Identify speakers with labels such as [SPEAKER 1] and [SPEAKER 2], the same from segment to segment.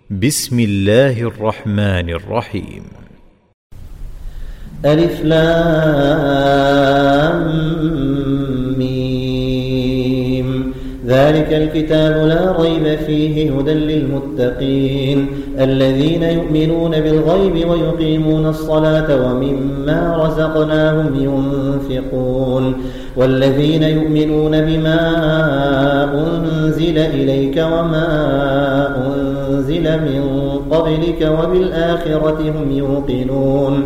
[SPEAKER 1] بسم الله الرحمن الرحيم.
[SPEAKER 2] ألف لام ميم. ذلك الكتاب لا ريب فيه هدى للمتقين الذين يؤمنون بالغيب ويقيمون الصلاة ومما رزقناهم ينفقون والذين يؤمنون بما أنزل إليك وما أنزل من قبلك وبالآخرة هم يوقنون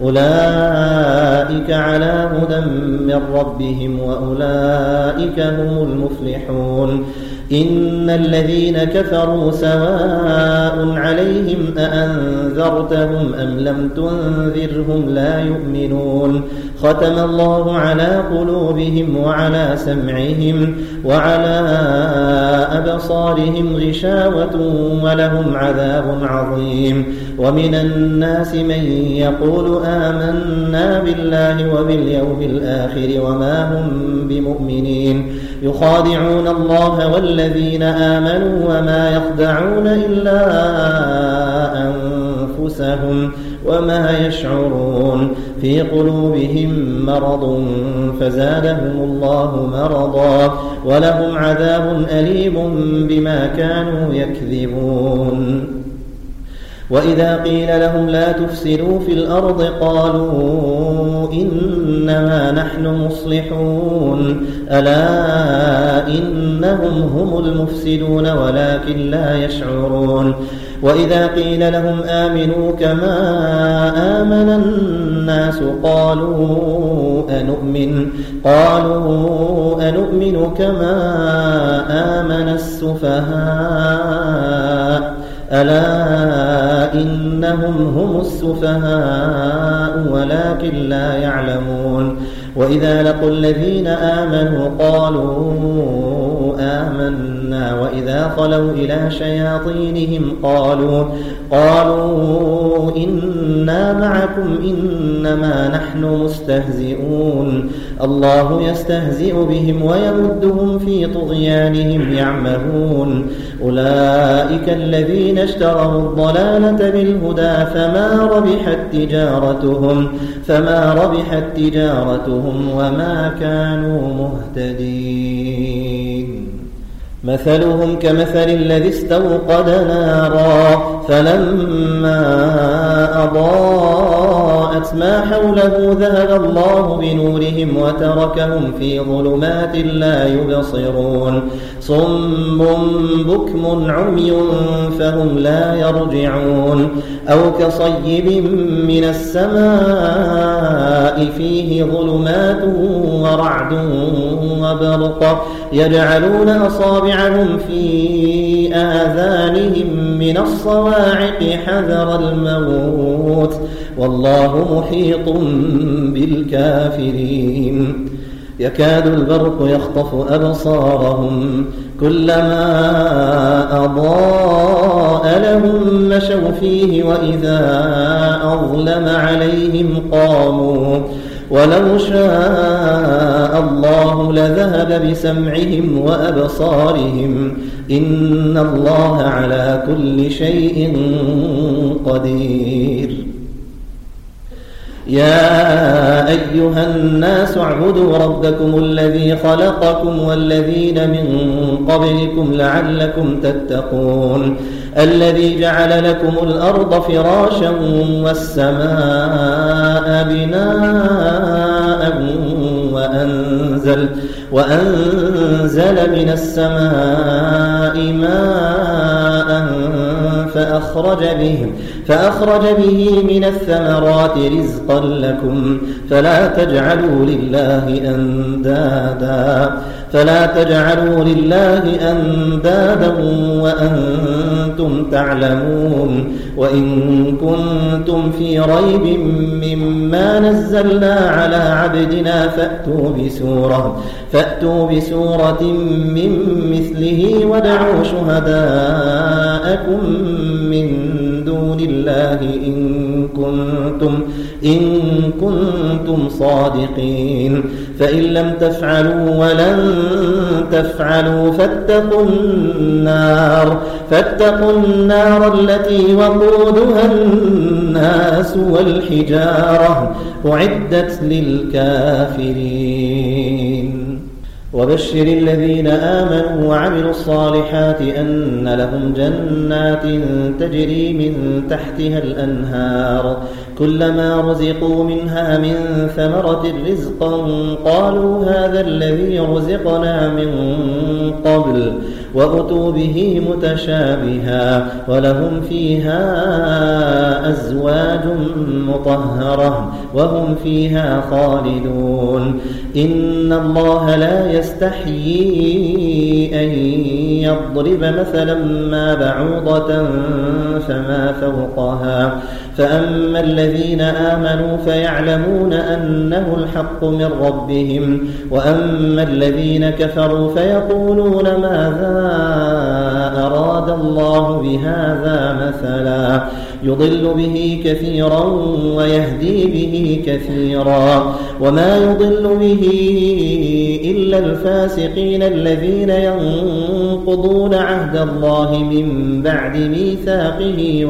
[SPEAKER 2] أولئك على هدى من ربهم وأولئك هم المفلحون. إن الذين كفروا سواء عليهم أأنذرتهم أم لم تنذرهم لا يؤمنون ختم الله على قلوبهم وعلى سمعهم وعلى أبصارهم غشاوة ولهم عذاب عظيم. ومن الناس من يقول آمنا بالله وباليوم الآخر وما هم بمؤمنين يخادعون الله والذين آمنوا وما يخدعون إلا أنفسهم وما يشعرون. في قلوبهم مرض فزادهم الله مرضا ولهم عذاب أليم بما كانوا يكذبون. وإذا قيل لهم لا تفسدوا في الأرض قالوا إنما نحن مصلحون ألا إنهم هم المفسدون ولكن لا يشعرون. وإذا قيل لهم آمنوا كما آمن الناس قالوا أنؤمن كما آمن السفهاء ألا إنهم هم السفهاء ولكن لا يعلمون. وإذا لقوا الذين آمنوا قالوا آمنا وإذا خلوا إلى شياطينهم قالوا إنا معكم إنما نحن مستهزئون الله يستهزئ بهم ويمدهم في طغيانهم يعمهون. أولئك الذين اشتروا الضلالة بالهدى فما ربحت تجارتهم وما كانوا مهتدين. مثلهم كمثل الذي استوقد نارا فلما أضاءت ما حوله ذهب الله بنورهم وتركهم في ظلمات لا يبصرون صم بكم عمي فهم لا يرجعون. أو كصيب من السماء فيه ظلمات ورعد وبرق يجعلون أصابعهم في آذانهم من الصواعق حذر الموت والله محيط بالكافرين. يكاد البرق يخطف أبصارهم كلما أضاء لهم مشوا فيه وإذا أظلم عليهم قاموا ولو شاء الله لذهب بسمعهم وأبصارهم إن الله على كل شيء قدير. يا أيها الناس اعبدوا ربكم الذي خلقكم والذين من قبلكم لعلكم تتقون الذي جعل لكم الأرض فراشا والسماء بناء وأنزل من السماء ماء فأخرج به من الثمرات رزقا لكم فلا تجعلوا لله أندادا وأنتم تعلمون. وإن كنتم في ريب مما نزلنا على عبدنا فأتوا بسورة من مثله وادعوا شهداءكم من دون الله إن كنتم صادقين. فإن لم تفعلوا ولن تفعلوا فاتقوا النار التي وقودها الناس والحجارة أعدت للكافرين وبشر الذين آمنوا وعملوا الصالحات أن لهم جنات تجري من تحتها الأنهار كلما رزقوا منها من ثمرة رزقا قالوا هذا الذي رزقنا من قبل وأتوا به متشابها ولهم فيها أزواج مطهرة وهم فيها خالدون إن الله لا يستحيي أن يضرب مثلا ما بعوضة فما فوقها فأما الذين آمنوا فيعلمون أنه الحق من ربهم وأما الذين كفروا فيقولون ماذا أراد الله بهذا مثلا يضل به كثيرا ويهدي به كثيرا وما يضل به إلا الفاسقين الذين ينقضون عهد الله من بعد ميثاقه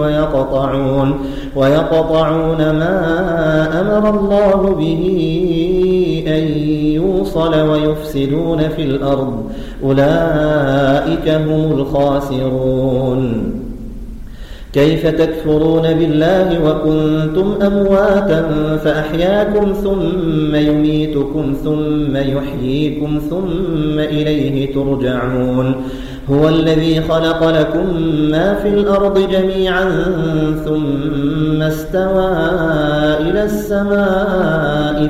[SPEAKER 2] ويقطعون ما أمر الله به أن يوصل ويفسدون في الأرض أولئك هم الخاسرون كيف تكفرون بالله وكنتم أمواتا فأحياكم ثم يميتكم ثم يحييكم ثم إليه ترجعون هو الذي خلق لكم ما في الأرض جميعا ثم استوى إلى السماء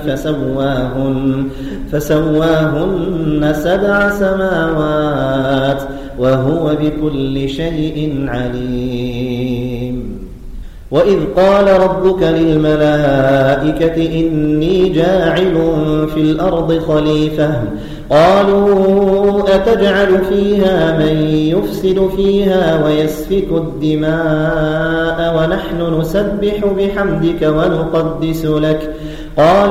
[SPEAKER 2] فسواهن 7 سماوات وهو بكل شيء عليم وإذ قال ربك للملائكة إني جاعل في الأرض خليفة قالوا أتجعل فيها من يفسد فيها ويسفك الدماء ونحن نسبح بحمدك ونقدس لك قال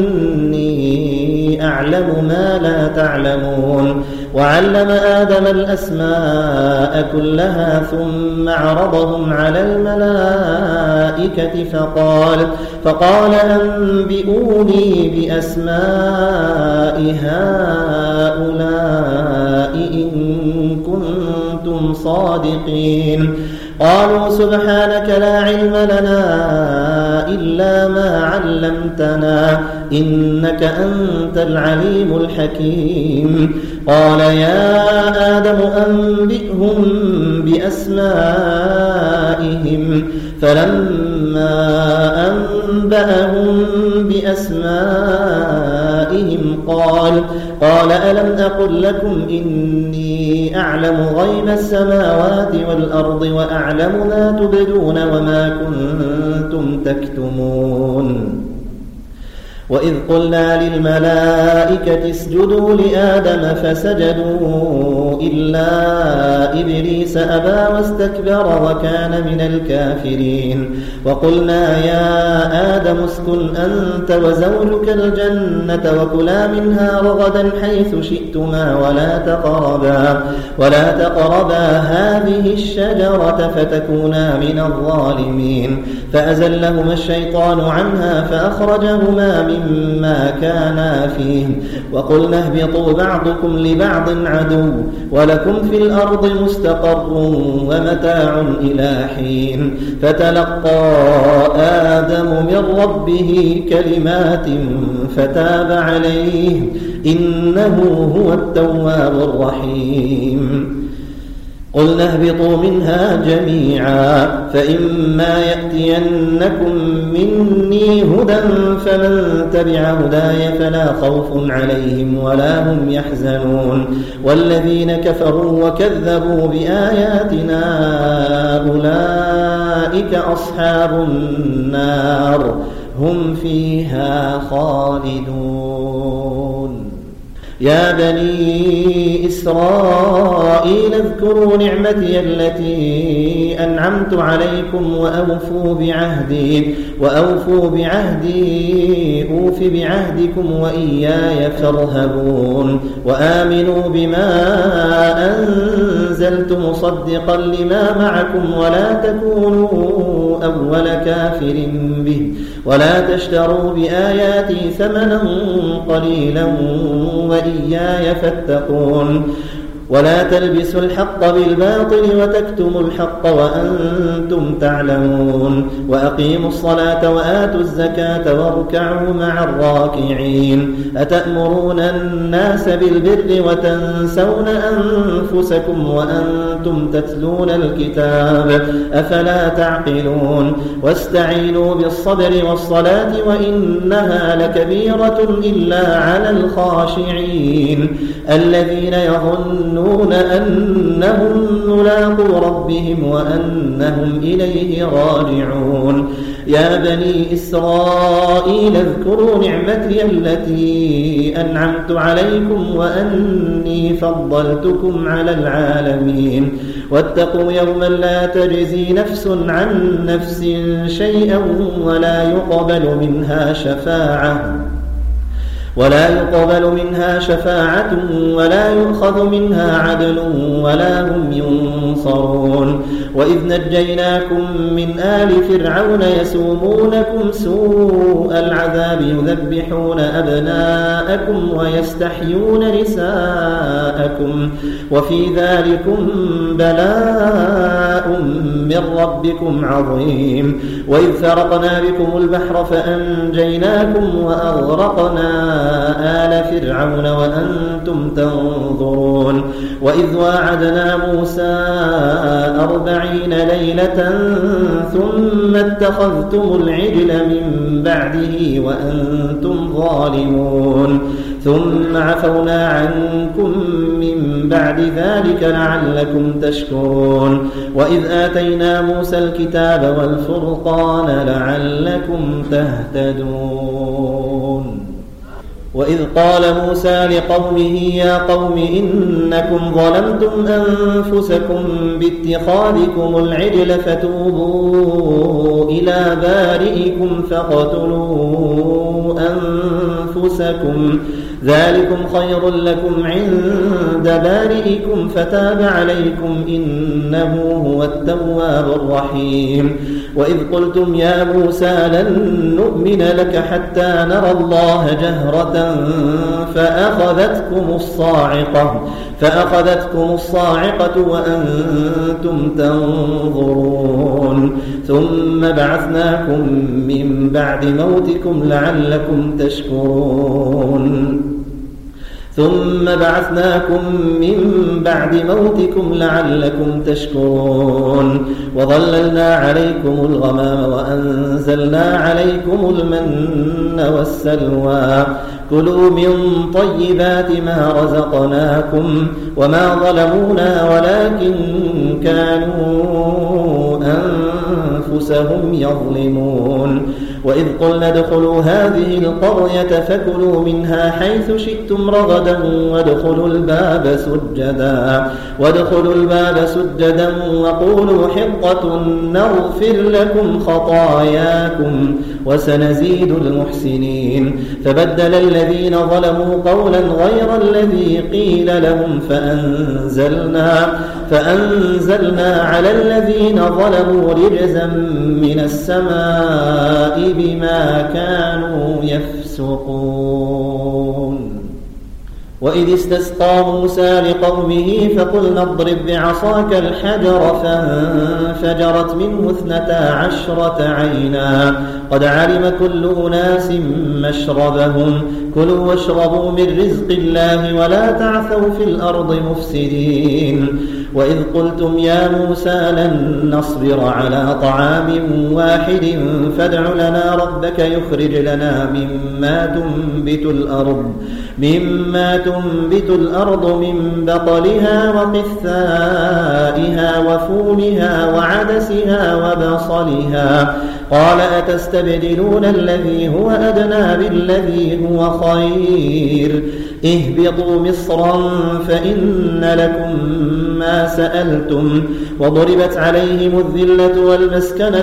[SPEAKER 2] إني أعلم ما لا تعلمون وعلم آدم الأسماء كلها ثم عرضهم على الملائكة فقال أنبئوني بأسماء هؤلاء إن كنتم صادقين قالوا سبحانك لا علم لنا إلا ما علمتنا إنك أنت العليم الحكيم قال يا آدم أنبئهم بأسمائهم فلما أنبأهم بأسمائهم قال ألم أقل لكم إني أعلم غيب السماوات والأرض وأعلم ما تبدون وما كنتم تكتمون وإذ قلنا للملائكة اسجدوا لآدم فسجدوا إلا إبليس أبى واستكبر وكان من الكافرين وقلنا يا آدم اسكن أنت وزوجك الجنة وكلا منها رغدا حيث شئتما ولا تقربا هذه الشجرة فتكونا من الظالمين فأزلهما الشيطان عنها فأخرجهما مما كانا فيه وقلنا اهبطوا بعضكم لبعض عدو ولكم في الأرض مستقر ومتاع إلى حين فتلقى آدم من ربه كلمات فتاب عليه إنه هو التواب الرحيم قلنا اهبطوا منها جميعا فإما يأتينكم مني هدى فمن تبع هداي فلا خوف عليهم ولا هم يحزنون والذين كفروا وكذبوا بآياتنا أولئك أصحاب النار هم فيها خالدون يا بني إسرائيل اذكروا نعمتي التي أنعمت عليكم وأوفوا بعهدي أوف بعهدكم وإياي فارهبون وآمنوا بما أنزلت مصدقا لما معكم ولا تكونوا أول كافر به ولا تشتروا بآياتي ثمنا قليلا وإياي فاتقون ولا تلبسوا الحق بالباطل وتكتموا الحق وأنتم تعلمون وأقيموا الصلاة وآتوا الزكاة واركعوا مع الراكعين أتأمرون الناس بالبر وتنسون أنفسكم وأنتم تتلون الكتاب أفلا تعقلون واستعينوا بالصبر والصلاة وإنها لكبيرة إلا على الخاشعين الذين يظنون أنهم ملاقو ربهم وأنهم إليه راجعون يا بني إسرائيل اذكروا نعمتي التي أنعمت عليكم وأني فضلتكم على العالمين واتقوا يوما لا تجزي نفس عن نفس شيئا ولا يقبل منها شفاعة ولا يؤخذ منها عدل ولا هم ينصرون وإذ نجيناكم من آل فرعون يسومونكم سوء العذاب يذبحون أبناءكم ويستحيون نساءكم وفي ذلكم بلاء من ربكم عظيم وإذ فرقنا بكم البحر فأنجيناكم وأغرقنا آل فرعون وأنتم تنظرون وإذ واعدنا موسى 40 ليلة ثم اتخذتم العجل من بعده وأنتم ظالمون ثم عفونا عنكم من بعد ذلك لعلكم تشكرون وإذ آتينا موسى الكتاب والفرقان لعلكم تهتدون وإذ قال موسى لقومه يا قوم إنكم ظلمتم أنفسكم باتخاذكم العجل فتوبوا إلى بارئكم فاقتلوا أنفسكم ذلكم خير لكم عند بارئكم فتاب عليكم إنه هو التواب الرحيم وإذ قلتم يا موسى لن نؤمن لك حتى نرى الله جهرة فأخذتكم الصاعقة وأنتم تنظرون ثم بعثناكم من بعد موتكم لعلكم تشكرون وظللنا عليكم الغمام وأنزلنا عليكم المن والسلوى كلوا من طيبات ما رزقناكم وما ظلمونا ولكن كانوا أنفسهم يظلمون وإذ قلنا ادخلوا هذه القرية فكلوا منها حيث شئتم رغدا وادخلوا الباب سجدا وقولوا حطة نغفر لكم خطاياكم وسنزيد المحسنين فبدل الذين ظلموا قولا غير الذي قيل لهم فأنزلنا على الذين ظلموا رجزا من السماء بما كانوا يفسقون وإذ استسقى موسى لقومه فقلنا اضرب بعصاك الحجر فانفجرت منه 12 عينا قد علم كل أناس مشربهم كلوا واشربوا من رزق الله ولا تعثوا في الأرض مفسدين وإذ قلتم يا موسى لن نصبر على طعام واحد فادع لنا ربك يخرج لنا مما تنبت الأرض من بقلها وقثائها وفومها وعدسها وبصلها قال أتستبدلون الذي هو أدنى بالذي هو خير اهبطوا مصرا فإن لكم ما سألتم وضربت عليهم الذلة والمسكنة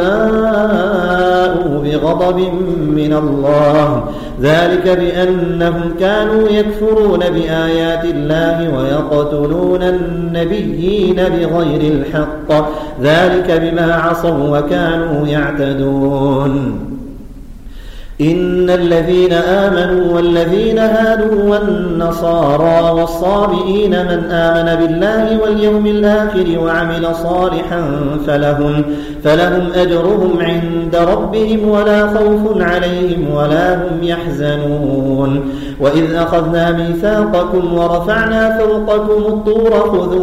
[SPEAKER 2] وباءوا بغضب من الله ذلك بأنهم كانوا يكفرون بآيات الله ويقتلون النبيين بغير الحق ذلك بما عصوا وكانوا يعتدون إن الذين آمنوا والذين هادوا والنصارى والصابئين من آمن بالله واليوم الآخر وعمل صالحا فلهم أجرهم عند ربهم ولا خوف عليهم ولا هم يحزنون وإذ أخذنا ميثاقكم ورفعنا فوقكم الطور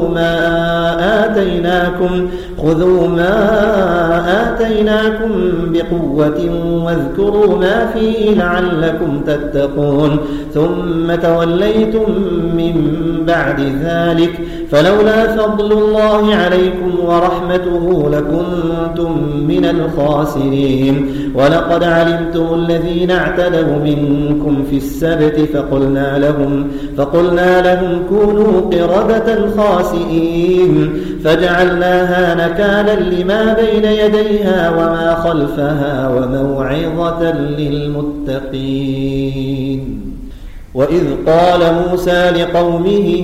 [SPEAKER 2] خذوا ما آتيناكم بقوة واذكروا ما فيه لعلكم تتقون ثم توليتم من بعد ذلك فلولا فضل الله عليكم ورحمته لكنتم من الخاسرين ولقد علمتم الذين اعتدوا منكم في السبت فقلنا لهم كونوا قردة خاسئين فجعلناها نكالا لما بين يديها وما خلفها وموعظة للمتقين وإذ قال موسى لقومه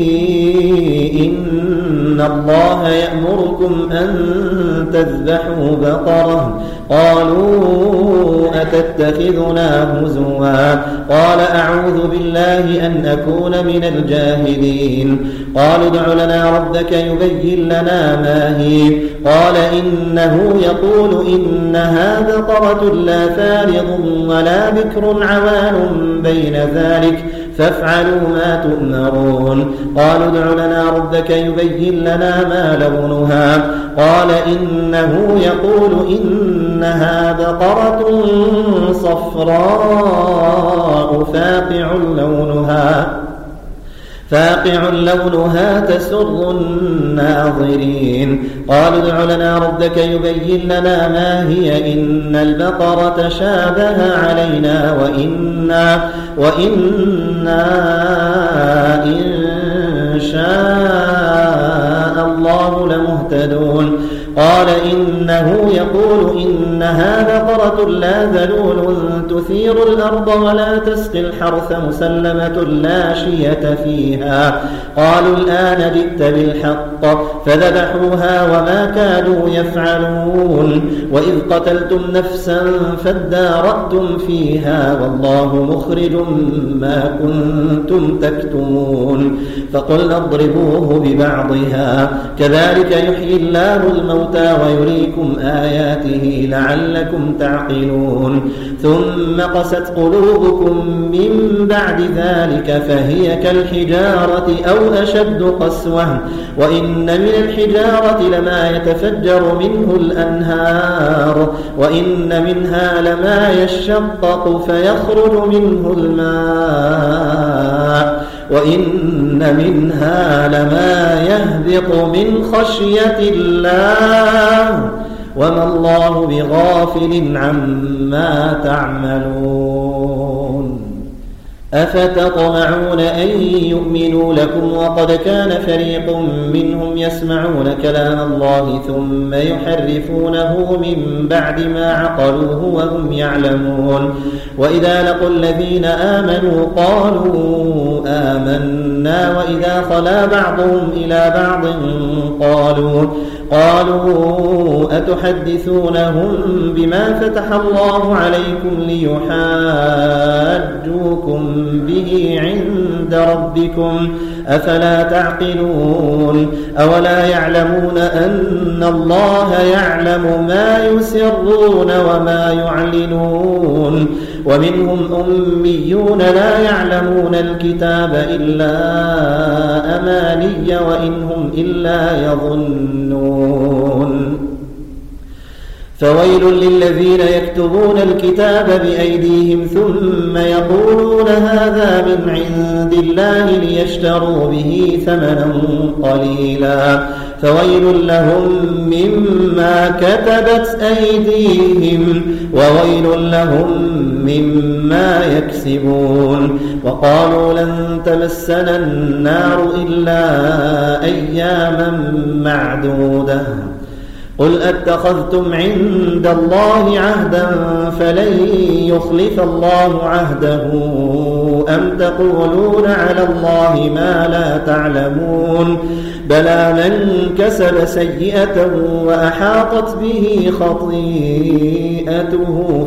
[SPEAKER 2] إن الله يأمركم أن تذبحوا بقرة قالوا أتتخذنا هزوا قال أعوذ بالله أن أكون من الجاهلين قالوا ادع لنا ربك يبين لنا ما هي قال إنه يقول إنها بقرة لا فارض ولا بكر عوان بين ذلك فافعلوا ما تؤمرون قالوا ادع لنا ربك يبين لنا ما لونها قال إنه يقول إنها بقرة صفراء فاقع لونها تسر الناظرين قالوا ادع لنا ربك يبين لنا ما هي إن البقرة شابه علينا وإنا إن شاء الله لمهتدون قال إنه يقول إنها بقرة لا ذلول تثير الأرض ولا تسقي الحرث مسلمة لا شية فيها قالوا الآن جئت بالحق فذبحوها وما كانوا يفعلون وإذ قتلتم نفسا فادارأتم فيها والله مخرج ما كنتم تكتمون فقلنا اضربوه ببعضها كذلك يحيي الله الموتى ويريكم آياته لعلكم تعقلون ثم قست قلوبكم من بعد ذلك فهي كالحجارة أو أشد قسوة وإن من الحجارة لما يتفجر منه الأنهار وإن منها لما يشقق فيخرج منه الماء وإن منها لما يهبط من خشية الله وما الله بغافل عما تعملون أفتطمعون أن يؤمنوا لكم وقد كان فريق منهم يسمعون كلام الله ثم يحرفونه من بعد ما عقلوه وهم يعلمون وإذا لقوا الذين آمنوا قالوا آمنا وإذا خلا بعضهم إلى بعض قالوا أتحدثونهم بما فتح الله عليكم ليحاجوكم به عند ربكم أفلا تعقلون أولا يعلمون أن الله يعلم ما يسرون وما يعلنون ومنهم أميون لا يعلمون الكتاب إلا أماني وإنهم إلا يظنون فويل للذين يكتبون الكتاب بأيديهم ثم يقولون هذا من عند الله ليشتروا به ثمنا قليلا فويل لهم مما كتبت أيديهم وويل لهم مما يكسبون. وقالوا لن تمسنا النار إلا أياما معدودة قل أتخذتم عند الله عهدا فلن يخلف الله عهده أم تقولون على الله ما لا تعلمون بلى من كسب سيئة وأحاطت به خطيئته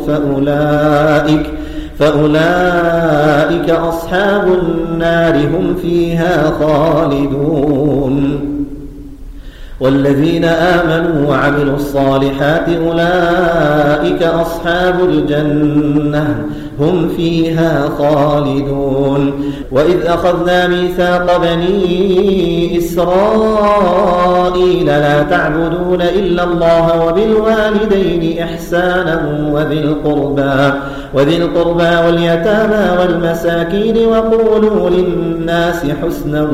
[SPEAKER 2] فأولئك أصحاب النار هم فيها خالدون. والذين آمنوا وعملوا الصالحات أولئك أصحاب الجنة هم فيها خالدون. وإذ أخذنا ميثاق بني إسرائيل لا تعبدون إلا الله وبالوالدين إحسانا وذي القربى واليتامى والمساكين وقولوا للناس حسنا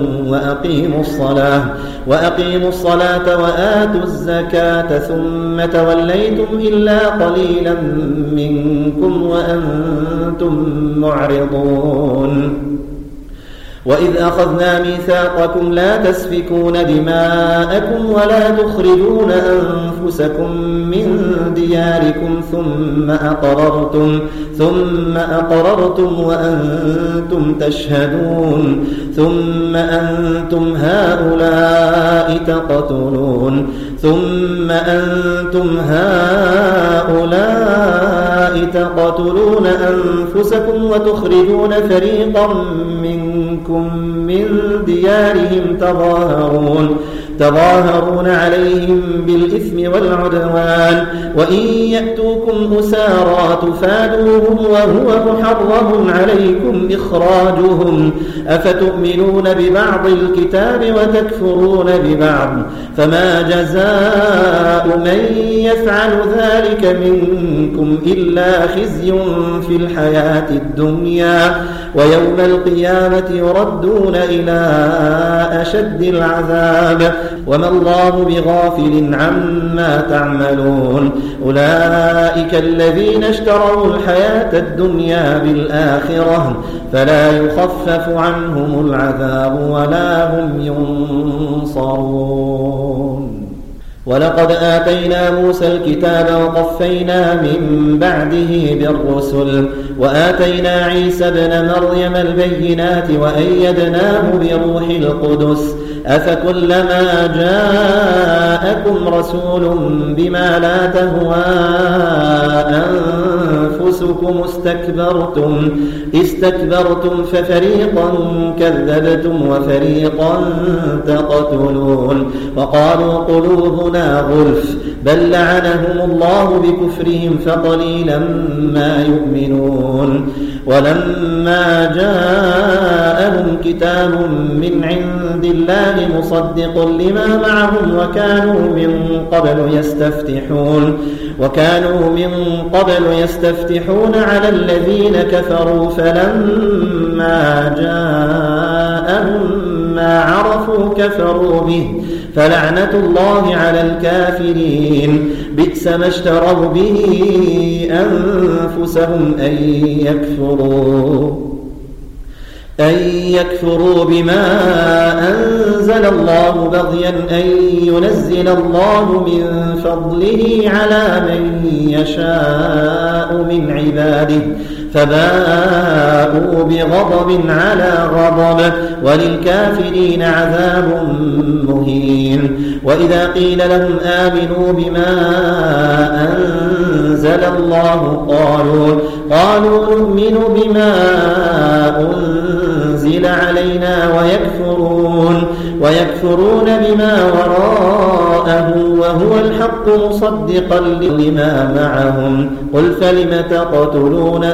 [SPEAKER 2] وأقيموا الصلاة وآتوا الزكاة ثم توليتم إلا قليلا منكم وأنتم معرضون. وإذ أخذنا ميثاقكم لا تسفكون دماءكم ولا تخرجون أنفسكم من دياركم ثم أقررتم وأنتم تشهدون ثم أنتم هؤلاء تقتلون أنفسكم وتخرجون فريقا منكم من ديارهم تظاهرون عليهم بالإثم والعدوان وإن يأتوكم أسارى تفادوهم وهو محرم عليكم إخراجهم أفتؤمنون ببعض الكتاب وتكفرون ببعض فما جزاء من يفعل ذلك منكم إلا خزي في الحياة الدنيا ويوم القيامة يردون إلى أشد العذاب وما الله بغافل عما تعملون. أولئك الذين اشتروا الحياة الدنيا بالآخرة فلا يخفف عنهم العذاب ولا هم ينصرون. ولقد آتينا موسى الكتاب وقفينا من بعده بالرسل وآتينا عيسى ابن مريم البينات وأيدناه بروح القدس أفكلما جاءكم رسول بما لا تهوى أنفسكم استكبرتم ففريقا كذبتم وفريقا تقتلون. وقالوا قلوبنا غلف بل لعنهم الله بكفرهم فقليلا ما يؤمنون. ولما جاءهم كتاب من عند الله مصدق لما معهم وكانوا من قبل يستفتحون على الذين كفروا فلما جاءهم ما عرفوا كفروا به فلعنة الله على الكافرين. بئس ما اشتروا به أنفسهم أن يكفروا بما أنزل الله بغيا أن ينزل الله من فضله على من يشاء من عباده فباءوا بغضب على غضب وللكافرين عذاب مهين. وإذا قيل لهم آمنوا بما أنزل الله قالوا نؤمن بما أنزل علينا ويكفرون بما وراءه وهو الحق مصدقا لما معهم. قل فلم تقتلون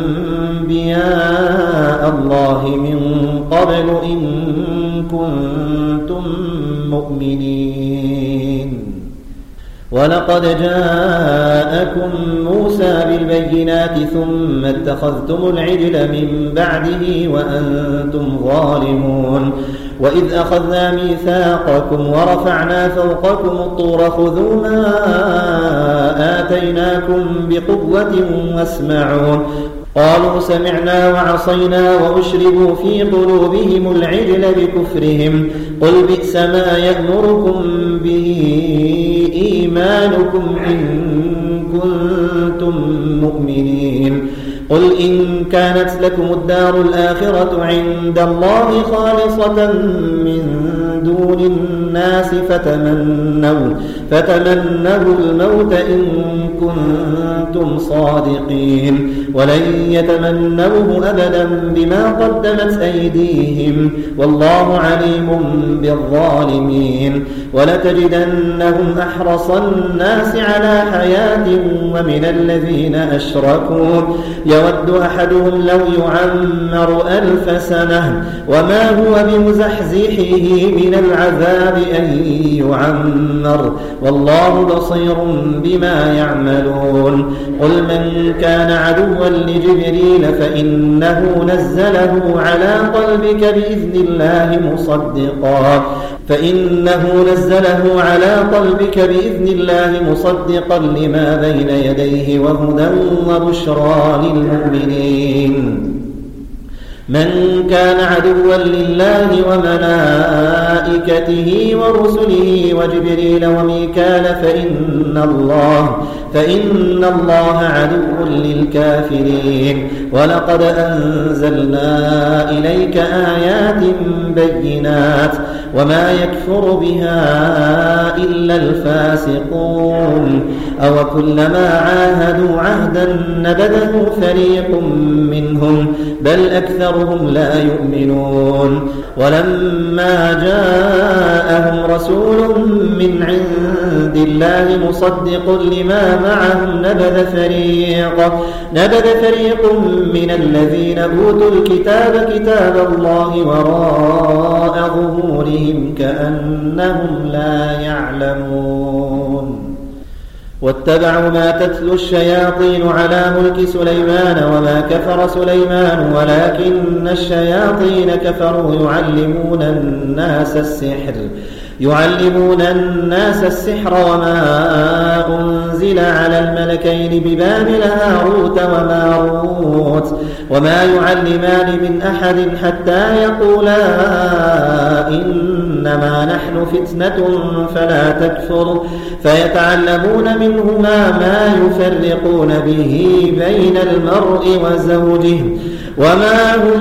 [SPEAKER 2] أنبياء الله من قبل إن كنتم مؤمنين. ولقد جاءكم موسى بالبينات ثم اتخذتم العجل من بعده وأنتم ظالمون وإذ أخذنا ميثاقكم ورفعنا فوقكم الطور خذوا ما آتيناكم بقوة واسمعوا قالوا سمعنا وعصينا وأشربوا في قلوبهم العجل بكفرهم قل بئس ما يأمركم به إيمانكم إن كنتم مؤمنين قل إن كانت لكم الدار الآخرة عند الله خالصة من دون الناس فتمنوا الموت إن كنتم صادقين ولن يتمنوه أبدا بما قدمت أيديهم والله عليم بالظالمين ولتجدنهم أحرص الناس على حياة ومن الذين أشركوا يود أحدهم لو يعمر 1000 سنة وما هو بمزحزحه من العذاب أن يعمر والله بصير بما يعملون قل من كان عدوا لجبريل فإنه نزله على قلبك بإذن الله مصدقا لما بين يديه وهدى وبشرى للمؤمنين من كان عدوا لله وملائكته ورسله وجبريل وميكال فإن الله عدو للكافرين ولقد أنزلنا إليك آيات بينات وما يكفر بها إلا الفاسقون أو كلما عاهدوا عهدا نبذه فريق منهم بل أكثرهم لا يؤمنون ولما جاءهم رسول من عند الله مصدق لما معهم نبذ فريق من الذين أوتوا الكتاب كتاب الله وراء ظهورهم كأنهم لا يعلمون واتبعوا ما تتلو الشياطين على ملك سليمان وما كفر سليمان ولكن الشياطين كفروا يعلمون الناس السحر وما أنزل على الملكين ببابل هاروت وماروت وما يعلمان من أحد حتى يقولا إنما نحن فتنة فلا تكفر فيتعلمون منهما ما يفرقون به بين المرء وزوجه وما هم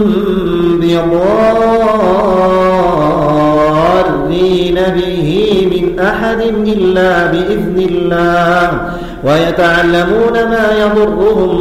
[SPEAKER 2] بضارين به من أحد إلا بإذن الله ويتعلمون ما يضرهم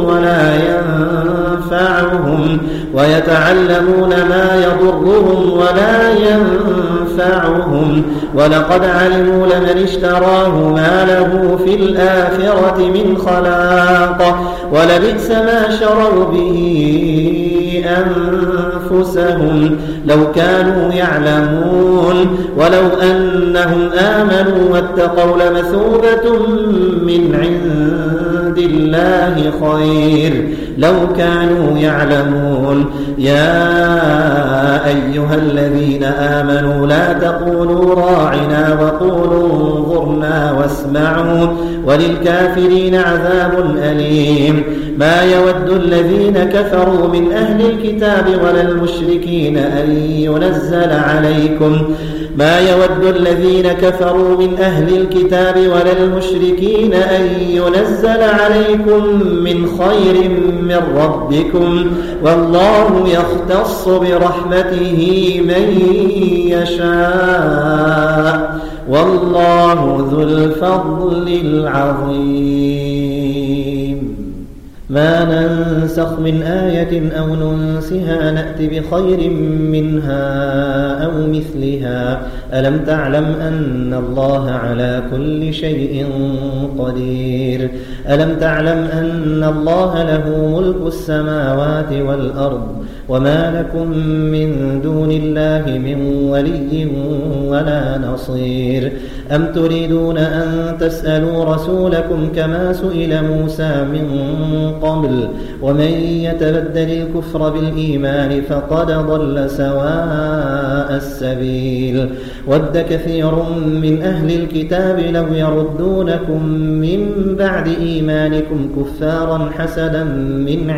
[SPEAKER 2] ولا ينفعهم ولقد علموا لمن اشتراه ما له في الآخرة من خلاق ولبئس ما شروا به أنفسهم لو كانوا يعلمون ولو أنهم آمنوا واتقوا لمثوبة من عند الله خير لو كانوا يعلمون يا أيها الذين آمنوا لا تقولوا راعنا وقولوا انظرنا واسمعوا وللكافرين عذاب أليم ما يود الذين كفروا من أهل الكتاب ولا المشركين أن ينزل عليكم من خير من ربكم والله يختص برحمته من يشاء والله ذو الفضل العظيم ما ننسخ من آية أو ننسها نأت بخير منها أو مثلها ألم تعلم أن الله على كل شيء قدير ألم تعلم أن الله له ملك السماوات والأرض وما لكم من دون الله من ولي ولا نصير أم تريدون أن تسألوا رسولكم كما سئل موسى من قبل ومن يتبدل الكفر بالإيمان فقد ضل سواء السبيل ود كثير من أهل الكتاب لو يردونكم من بعد إيمانكم كفارا حسدا من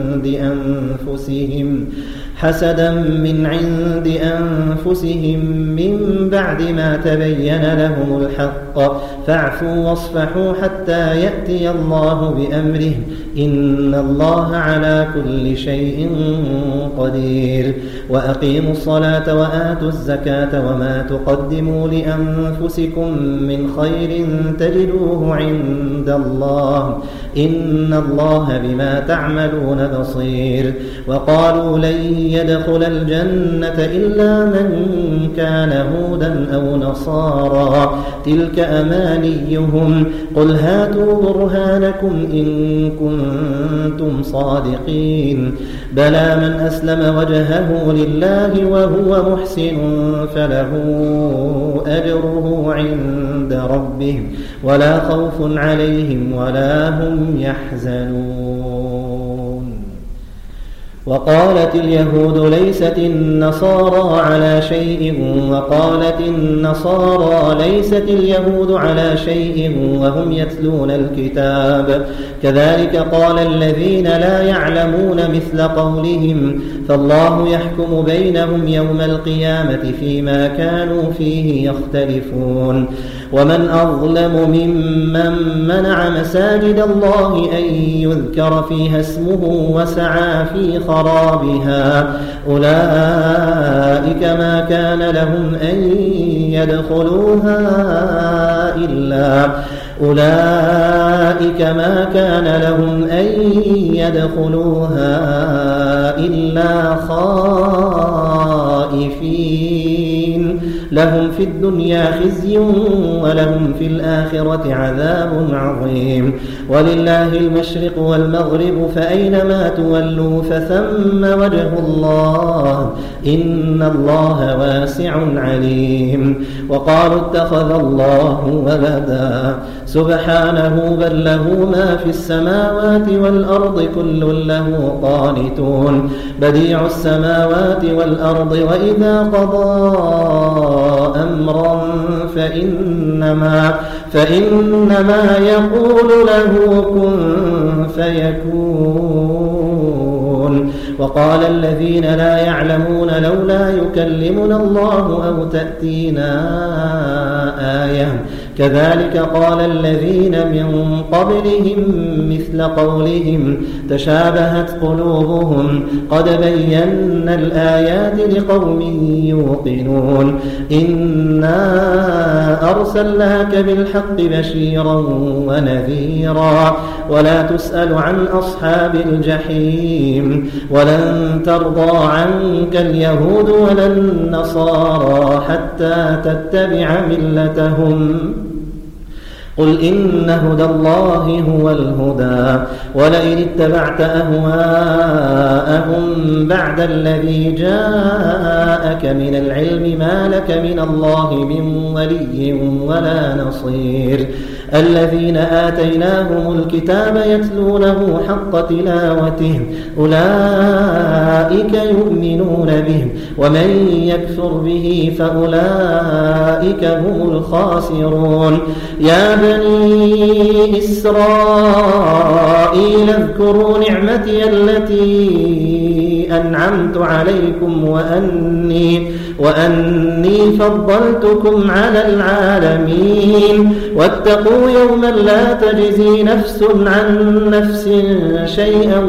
[SPEAKER 2] عند أنفسهم من بعد ما تبين لهم الحق فاعفوا واصفحوا حتى يأتي الله بأمره إن الله على كل شيء قدير وأقيموا الصلاة وآتوا الزكاة وما تقدموا لأنفسكم من خير تجدوه عند الله إن الله بما تعملون بصير وقالوا لن يدخل الجنة إلا من كان هودا أو نصارى تلك أمانيهم قل هاتوا برهانكم إن كنتم صادقين بلى من أسلم وجهه لله وهو محسن فله أجره عند ربه ولا خوف عليهم ولا هم يحزنون وقالت اليهود ليست النصارى على شيء وقالت النصارى ليست اليهود على شيء وهم يتلون الكتاب كذلك قال الذين لا يعلمون مثل قولهم فالله يحكم بينهم يوم القيامة فيما كانوا فيه يختلفون ومن أظلم ممن منع مساجد الله أن يذكر فيها اسمه وسعى في خرابها أولئك ما كان لهم أن يدخلوها إلا خائفين لهم في الدنيا خزي ولهم في الآخرة عذاب عظيم ولله المشرق والمغرب فأينما تولوا فثم وجه الله إن الله واسع عليم وقالوا اتخذ الله ولدا سبحانه بل له ما في السماوات والأرض كل له قانتون بديع السماوات والأرض وإذا قضى أمرا فإنما يقول له كن فيكون وقال الذين لا يعلمون لولا يكلمنا الله أو تأتينا آية كذلك قال الذين من قبلهم مثل قولهم تشابهت قلوبهم قد بينا الآيات لقوم يوقنون إنا أرسلناك بالحق بشيرا ونذيرا ولا تسأل عن أصحاب الجحيم ولن ترضى عنك اليهود ولا النصارى حتى تتبع ملتهم قل إن هدى الله هو الهدى ولئن اتبعت أهواءهم بعد الذي جاءك من العلم ما لك من الله من ولي ولا نصير الذين آتيناهم الكتاب يتلونه حق تلاوته أولئك يؤمنون به ومن يكفر به فأولئك هم الخاسرون يا بني إسرائيل اذكروا نعمتي التي أنعمت عليكم وأني فضلتكم على العالمين واتقوا يوما لا تجزي نفس عن نفس شيئا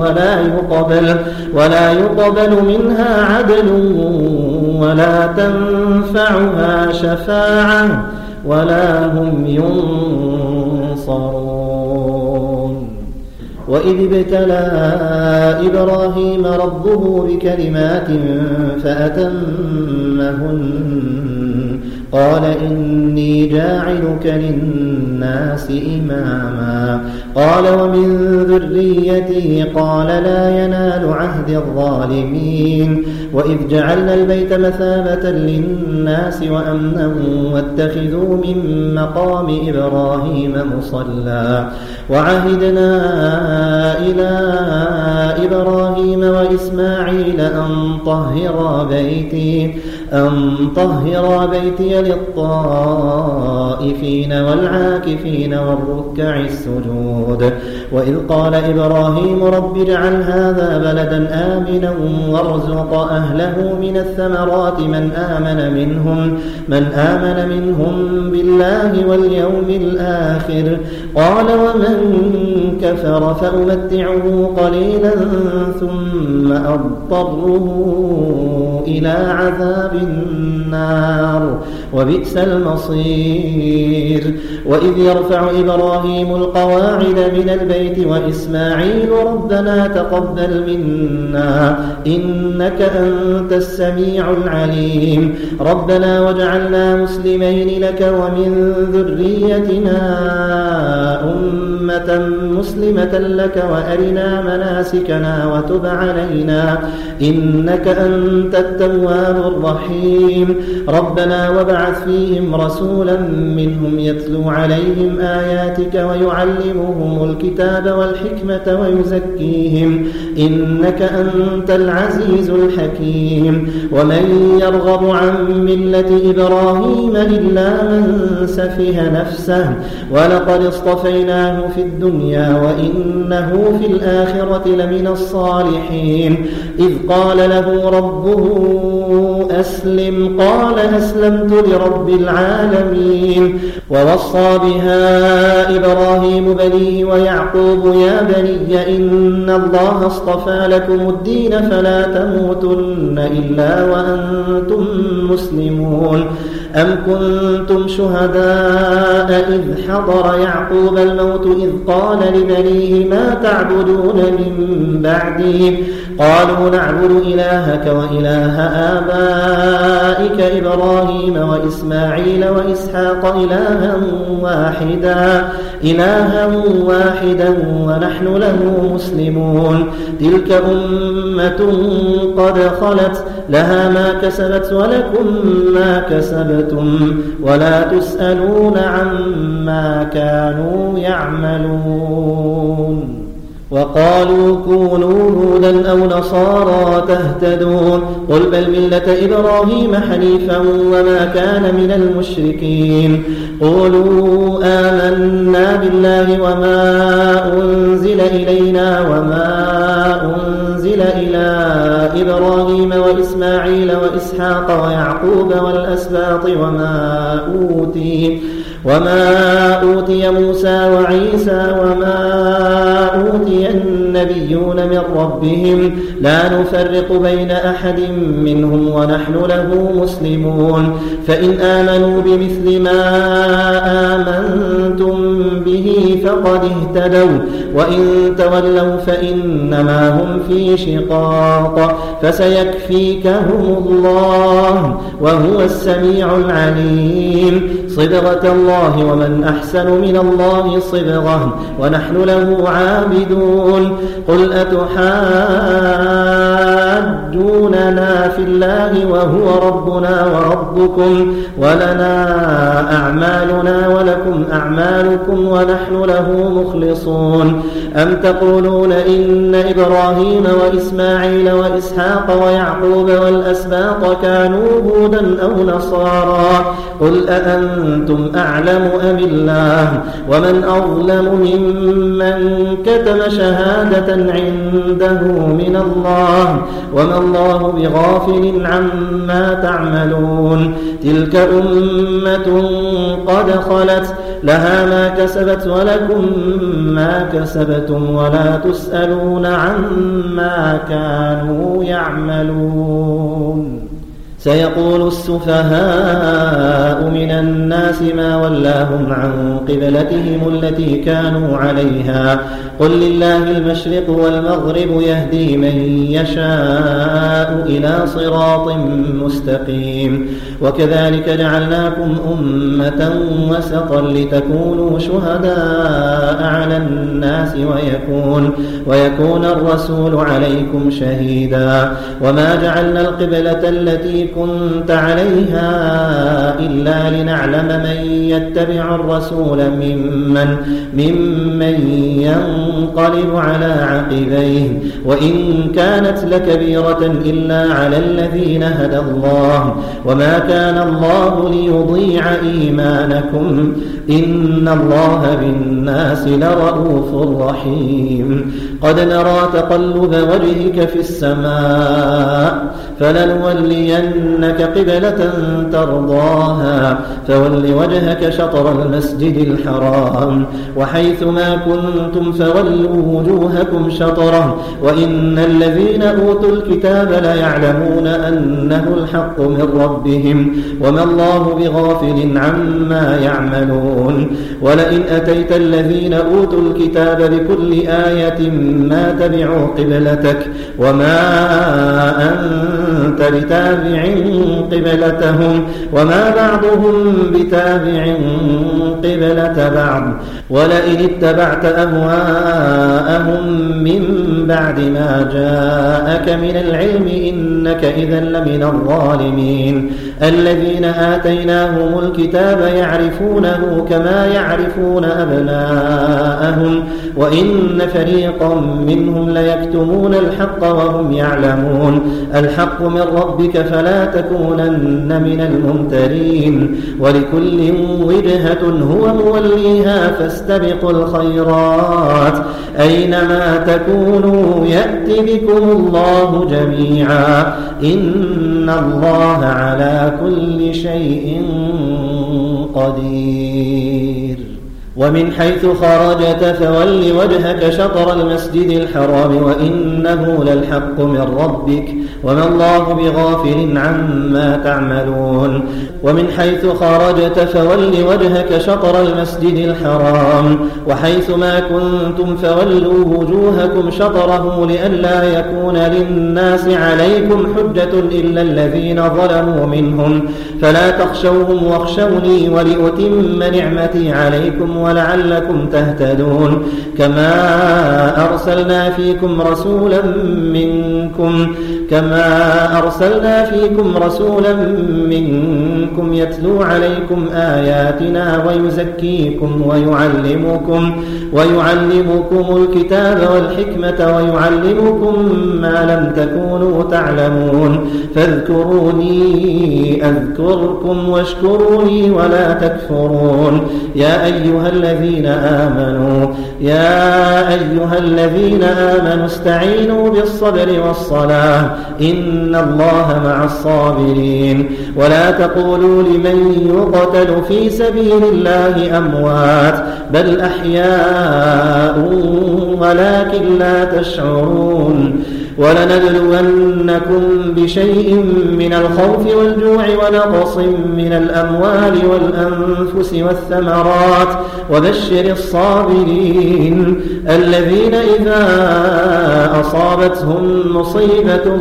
[SPEAKER 2] ولا يقبل منها عدل ولا تنفعها شفاعة ولا هم ينصرون وإذ ابتلى إبراهيم ربه بكلمات فأتمهن قال إني جاعلك للناس إماما قال ومن ذريتي قال لا ينال عهد الظالمين وإذ جعلنا البيت مثابة للناس وأمنا واتخذوا من مقام إبراهيم مصلى وعهدنا إلى إبراهيم وإسماعيل أن طهر بيتي للطائفين والعاكفين والركع السجود وإذ قال إبراهيم رب اجعل هذا بلدا آمنا وارزق أهله من الثمرات من آمن منهم بالله واليوم الآخر قال ومن كفر فأمتعه قليلا ثم أضطره إلى عذاب النار وبئس المصير وإذ يرفع إبراهيم القواعد من البيت وإسماعيل ربنا تقبل منا إنك أنت السميع العليم ربنا واجعلنا مسلمين لك ومن ذريتنا أمة مسلمة لك وأرنا مناسكنا وتب علينا إنك أنت التواب الرحيم ربنا وابعث فيهم رسولا منهم يتلو عليهم آياتك ويعلمهم الكتاب والحكمة ويزكيهم إنك أنت العزيز الحكيم ومن يرغب عن ملة إبراهيم إلا من سفه نفسه ولقد اصطفيناه في الدنيا وإنه في الآخرة لمن الصالحين إذ قال له ربه أسلم قال أسلمت لرب العالمين ووصى بها إبراهيم بنيه ويعقوب يا بني إن الله اصطفى لكم الدين فلا تموتن إلا وأنتم مسلمون أم كنتم شهداء إذ حضر يعقوب الموت إذ قال لبنيه ما تعبدون من بعدي قالوا نعبد إلهك وإله آبائك إبراهيم وإسماعيل وإسحاق إلها واحدا ونحن له مسلمون تلك أمة قد خلت لها ما كسبت ولكم ما كسبتم ولا تسألون عما كانوا يعملون وقالوا كونوا هودا أو نصارى تهتدون قل بل ملة إبراهيم حنيفا وما كان من المشركين قولوا آمنا بالله وما أنزل إلينا وما أنزل إلى إبراهيم وإسماعيل وإسحاق ويعقوب والأسباط وما أوتي موسى وعيسى وما أوتي النبيون من ربهم لا نفرق بين أحد منهم ونحن له مسلمون فإن آمنوا بمثل ما آمنتم به فقد اهتدوا وإن تولوا فإنما هم في شقاق فسيكفيكهم الله وهو السميع العليم صبغة الله ومن أحسن من الله صبغة ونحن له عابدون قل أتحاجوننا في الله وهو ربنا وربكم ولنا أعمالنا ولكم أعمالكم ونحن له مخلصون أم تقولون إن إبراهيم وإسماعيل وإسحاق ويعقوب والأسباط كانوا هودا أو نصارى قل أأنتم أعلم أم الله ومن أظلم ممن كتم شهادة عنده من الله وما الله بغافل عما تعملون تلك أمة قد خلت لها ما كسبت ولكم ما كسبتم ولا تسألون عما كانوا يعملون سيقول السفهاء من الناس ما ولاهم عن قبلتهم التي كانوا عليها قل لله المشرق والمغرب يهدي من يشاء إلى صراط مستقيم وكذلك جعلناكم أمة وسطا لتكونوا شهداء على الناس ويكون الرسول عليكم شهيدا وما جعلنا القبلة التي كنت عليها إلا لنعلم من يتبع الرسول ممن ينقلب على عقبيه وإن كانت لكبيرة إلا على الذين هدى الله وما كان الله ليضيع إيمانكم إن الله بالناس لرؤوف رحيم قد نرى تقلب وجهك في السماء فلنولينك قبلة ترضاها فول وجهك شطر المسجد الحرام وحيث ما كنتم فولوا وجوهكم شطره وإن الذين أوتوا الكتاب ليعلمون أنه الحق من ربهم وما الله بغافل عما يعملون ولئن أتيت الذين أوتوا الكتاب بكل آية ما تبعوا قبلتك وما أنت بتابع قبلتهم وما بعضهم بتابع قبلة بعض ولئن اتبعت أهواءهم من بعد ما جاءك من العلم إنك إذا لمن الظالمين الذين آتيناهم الكتاب يعرفونه كما يعرفون أبناءهم وإن فريقا منهم ليكتمون الحق وهم يعلمون الحق من ربك فلا تكونن من الممترين ولكل وجهة هو موليها فاستبقوا الخيرات أينما تكونوا يأتي بكم الله جميعا إن الله على كل شيء قدير ومن حيث خرجت فول وجهك شطر المسجد الحرام وإنه للحق من ربك وما الله بغافل عما تعملون ومن حيث خرجت فول وجهك شطر المسجد الحرام وحيث ما كنتم فولوا وجوهكم شطره لئلا يكون للناس عليكم حجة إلا الذين ظلموا منهم فلا تخشوهم واخشوني ولأتم نعمتي عليكم ولعلكم تهتدون كما أرسلنا فيكم رسولا منكم يتلو عليكم آياتنا ويزكيكم ويعلمكم الكتاب والحكمة ويعلمكم ما لم تكونوا تعلمون فاذكروني أذكركم واشكروني ولا تكفرون يا أيها الذين آمنوا استعينوا بالصبر والصلاة إن الله مع الصابرين ولا تقولوا لمن يقتل في سبيل الله أموات بل أحياء ولكن لا تشعرون ولنبلونكم بشيء من الخوف والجوع ونقص من الأموال والأنفس والثمرات وبشر الصابرين الذين إذا أصابتهم مصيبة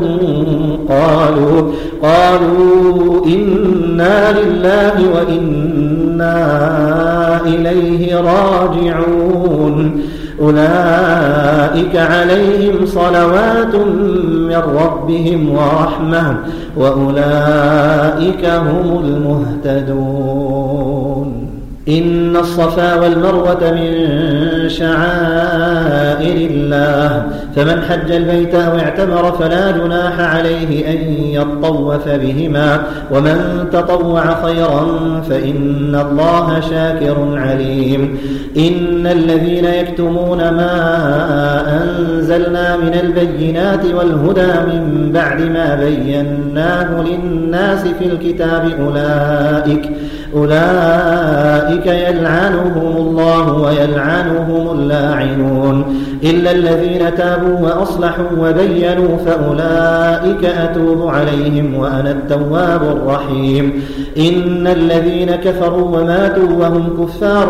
[SPEAKER 2] قالوا إنا لله وإنا إليه راجعون أولئك عليهم صلوات من ربهم ورحمة وأولئك هم المهتدون إن الصفا والمروة من شعائر الله فمن حج البيت أو اعتمر فلا جناح عليه أن يطوف بهما ومن تطوع خيرا فإن الله شاكر عليم إن الذين يكتمون ما أنزلنا من البينات والهدى من بعد ما بيناه للناس في الكتاب أولئك يلعنهم الله ويلعنهم اللاعنون إلا الذين تابوا وأصلحوا وبينوا فأولئك أتوب عليهم وأنا التواب الرحيم إن الذين كفروا وماتوا وهم كفار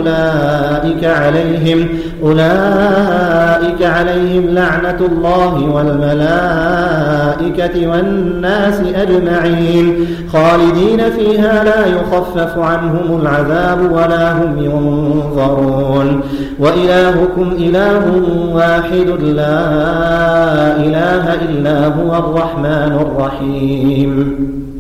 [SPEAKER 2] أولئك عليهم لعنة الله والملائكة والناس أجمعين خالدين فيها لا يخفف عنهم العذاب ولا هم ينظرون وإلهكم إله واحد لا إله إلا هو الرحمن الرحيم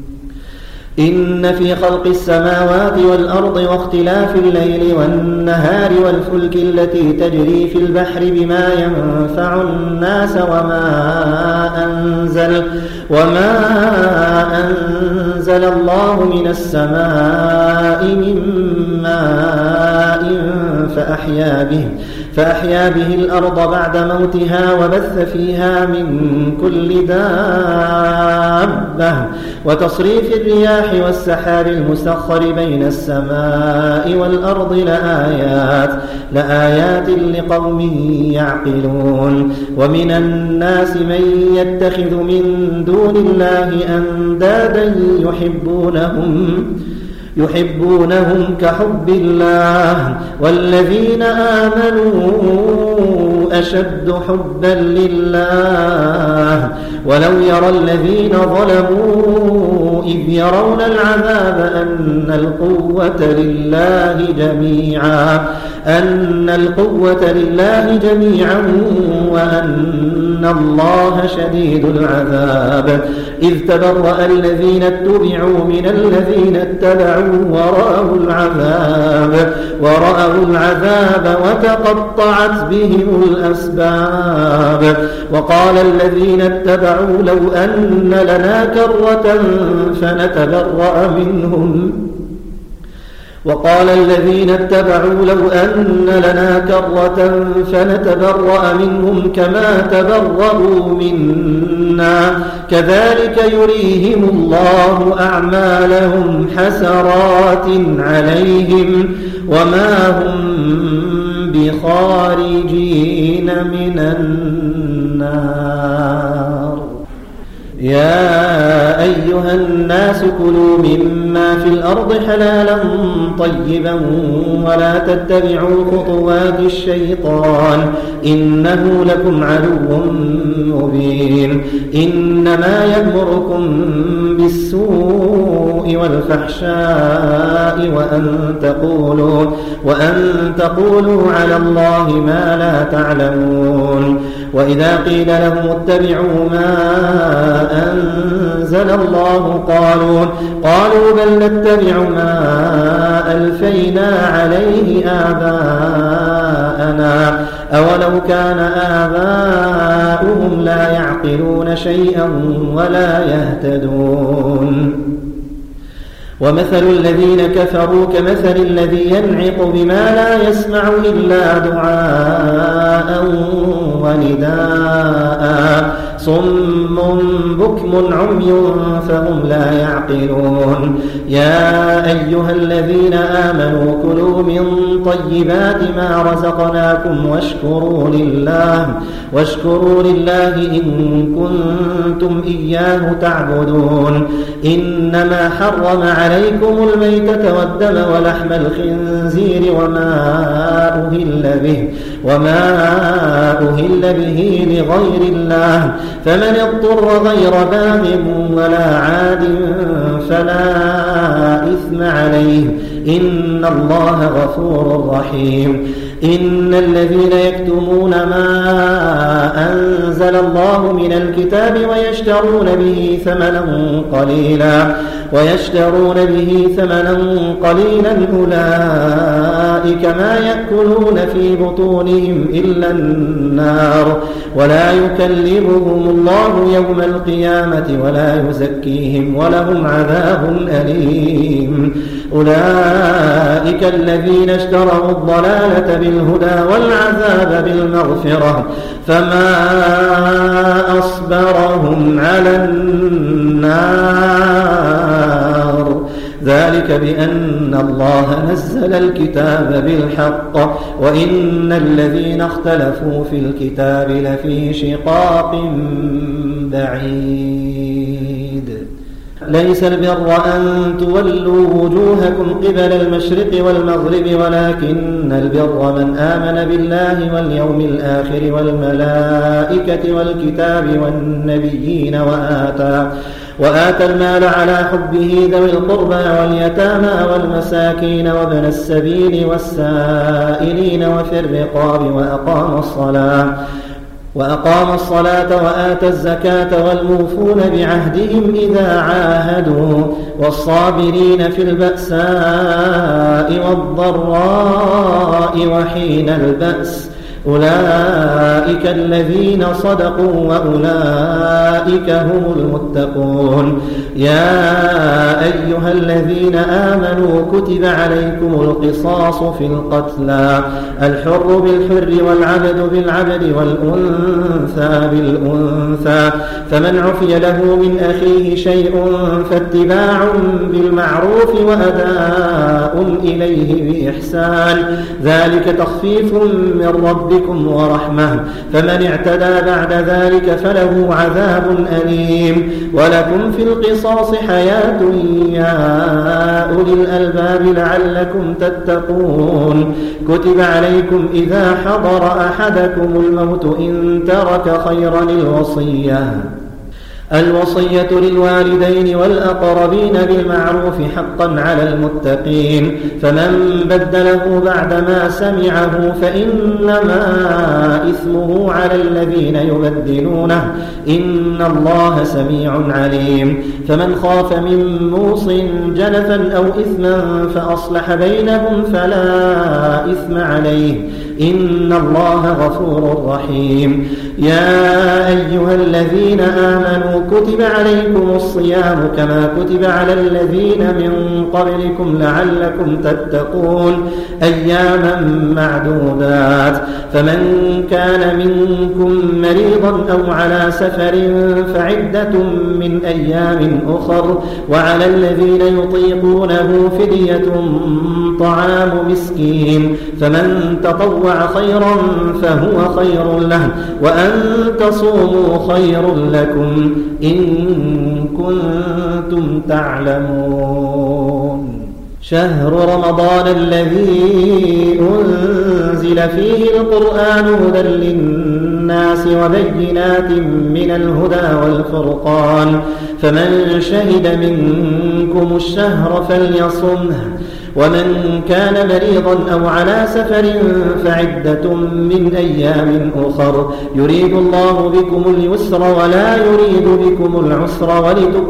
[SPEAKER 2] إن في خلق السماوات والأرض واختلاف الليل والنهار والفلك التي تجري في البحر بما ينفع الناس وما أنزل الله من السماء من ماء فأحيا به الأرض بعد موتها وبث فيها من كل دابة وتصريف الرياح والسحاب المسخر بين السماء والأرض لآيات لقوم يعقلون ومن الناس من يتخذ من دون الله أندادا يحبونهم كحب الله والذين آمنوا أشد حبا لله ولو يرى الذين ظلموا إذ يرون العذاب أن القوة لله جميعا وأن الله شديد العذاب إذ تبرأ الذين اتبعوا من الذين اتبعوا ورأوا العذاب وتقطعت بهم الأسباب وقال الذين اتبعوا لو أن لنا كرة فنتبرأ منهم كما تبرأوا منا كذلك يريهم الله أعمالهم حسرات عليهم وما هم بخارجين من النار يا أيها الناس كلوا مما في الأرض حلالا طيبا ولا تتبعوا خطوات الشيطان إنه لكم عدو مبين إنما يأمركم بالسوء والفحشاء وأن تقولوا على الله ما لا تعلمون وإذا قيل لهم اتبعوا ما أنزل الله قالوا بل نتبع ما ألفينا عليه آباءنا أولو كان آباؤهم لا يعقلون شيئا ولا يهتدون ومثل الذين كفروا كمثل الذي ينعق بما لا يسمع إلا دعاء ونداء صم بكم عمي فهم لا يعقلون يا أيها الذين آمنوا كلوا من طيبات ما رزقناكم واشكروا لله إن كنتم إياه تعبدون إنما حرم عليكم الميتة والدم ولحم الخنزير وما أهل به لغير الله فمن اضطر غير باغ ولا عاد فلا إثم عليه إن الله غفور رحيم إن الذين يكتمون ما أنزل الله من الكتاب ويشترون به ثمنا قليلا أولئك ما يأكلون في بطونهم إلا النار ولا يكلمهم الله يوم القيامة ولا يزكيهم ولهم عذاب أليم أولئك الذين اشتروا الضلالة بالهدى والعذاب بالمغفرة فما أصبرهم على النار ذلك بأن الله نزل الكتاب بالحق وإن الذين اختلفوا في الكتاب لفي شقاق بعيد ليس البر أن تولوا وجوهكم قبل المشرق والمغرب ولكن البر من آمن بالله واليوم الآخر والملائكة والكتاب والنبيين وآتى المال على حبه ذوي القربى واليتامى والمساكين وابن السبيل والسائلين وفي الرقاب وأقام الصلاة وآتى الزكاة والموفون بعهدهم إذا عاهدوا والصابرين في البأساء والضراء وحين البأس أولئك الذين صدقوا وأولئك هم المتقون يا أيها الذين آمنوا كتب عليكم القصاص في القتلى الحر بالحر والعبد بالعبد والأنثى بالأنثى فمن عفي له من أخيه شيء فاتباع بالمعروف وأداء إليه بإحسان ذلك تخفيف من ربكم ورحمة فمن اعتدى بعد ذلك فله عذاب أليم ولكم في القصاص حياة يا أولي الألباب لعلكم تتقون كتب عليكم إذا حضر أحدكم الموت إن ترك خيرا الوصية للوالدين والأقربين بالمعروف حقا على المتقين فمن بدله بعدما سمعه فإنما إثمه على الذين يبدلونه إن الله سميع عليم فمن خاف من موص جنفا أو إثما فأصلح بينهم فلا إثم عليه إن الله غفور رحيم يا أيها الذين آمنوا كتب عليكم الصيام كما كتب على الذين من قبلكم لعلكم تتقون أياما معدودات فمن كان منكم مريضا أو على سفر فعدة من أيام أخر وعلى الذين يطيقونه فدية طعام مسكين فمن تطوع خيرا فهو خير له وأن تصوموا خير لكم إن كنتم تعلمون شهر رمضان الذي أنزل فيه القرآن هدى للناس وبينات من الهدى والفرقان فمن شهد منكم الشهر فليصمه ومن كان مريضا أو على سفر فعدة من أيام أخر يريد الله بكم اليسر ولا يريد بكم العسر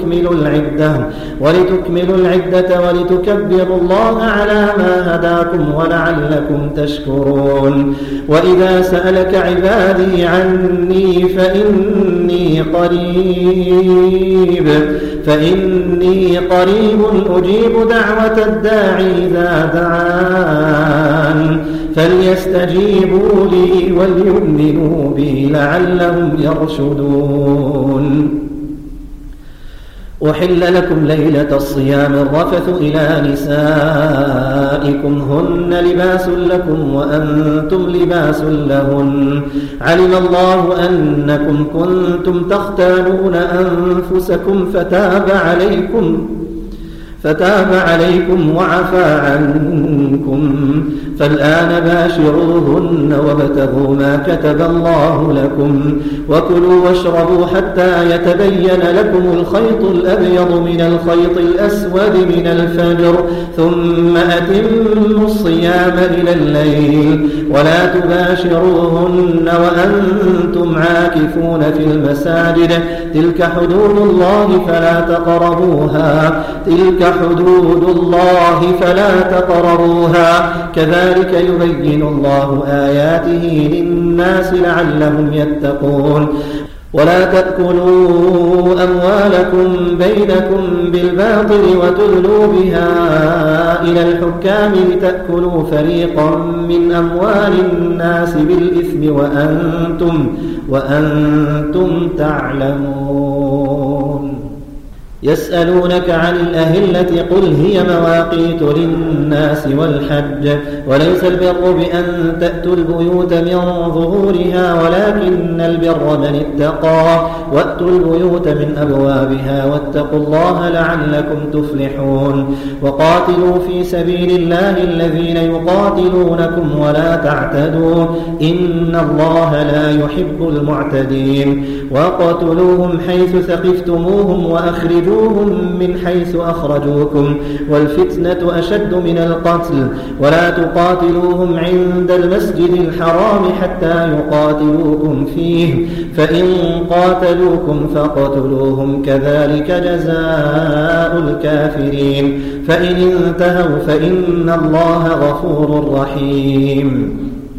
[SPEAKER 2] ولتكملوا العدة ولتكبروا الله على ما هداكم ولعلكم تشكرون وإذا سألك عبادي عني فإني قريب أجيب دعوة الداعي إذا دعان فليستجيبوا لي وليؤمنوا بي لعلهم يرشدون أحل لكم ليلة الصيام الرفث إلى نسائكم هن لباس لكم وأنتم لباس لهن علم الله أنكم كنتم تختانون أنفسكم فتاب عليكم وعفى عنكم فالآن باشروهن وابتغوا ما كتب الله لكم وكلوا واشربوا حتى يتبين لكم الخيط الأبيض من الخيط الأسود من الفجر ثم أتموا الصيام إلى الليل ولا تباشروهن وأنتم عاكفون في المساجد تلك حدود الله فلا تقربوها كذلك يبين الله آياته للناس لعلهم يتقون ولا تأكلوا أموالكم بينكم بالباطل وتدلوا بها إلى الحكام لتأكلوا فريقا من أموال الناس بالإثم وأنتم تعلمون يسألونك عن الأهلة قل هي مواقيت للناس والحج وليس البر بأن تأتوا البيوت من ظهورها ولكن البر من اتقى وأتوا البيوت من أبوابها واتقوا الله لعلكم تفلحون وقاتلوا في سبيل الله الذين يقاتلونكم ولا تعتدوا إن الله لا يحب المعتدين وقتلوهم حيث ثقفتموهم وأخرجوهم من حيث أخرجوكم والفتنة أشد من القتل ولا تقاتلوهم عند المسجد الحرام حتى يقاتلوكم فيه فإن قاتلوكم فاقتلوهم كذلك جزاء الكافرين فإن انتهوا فإن الله غفور رحيم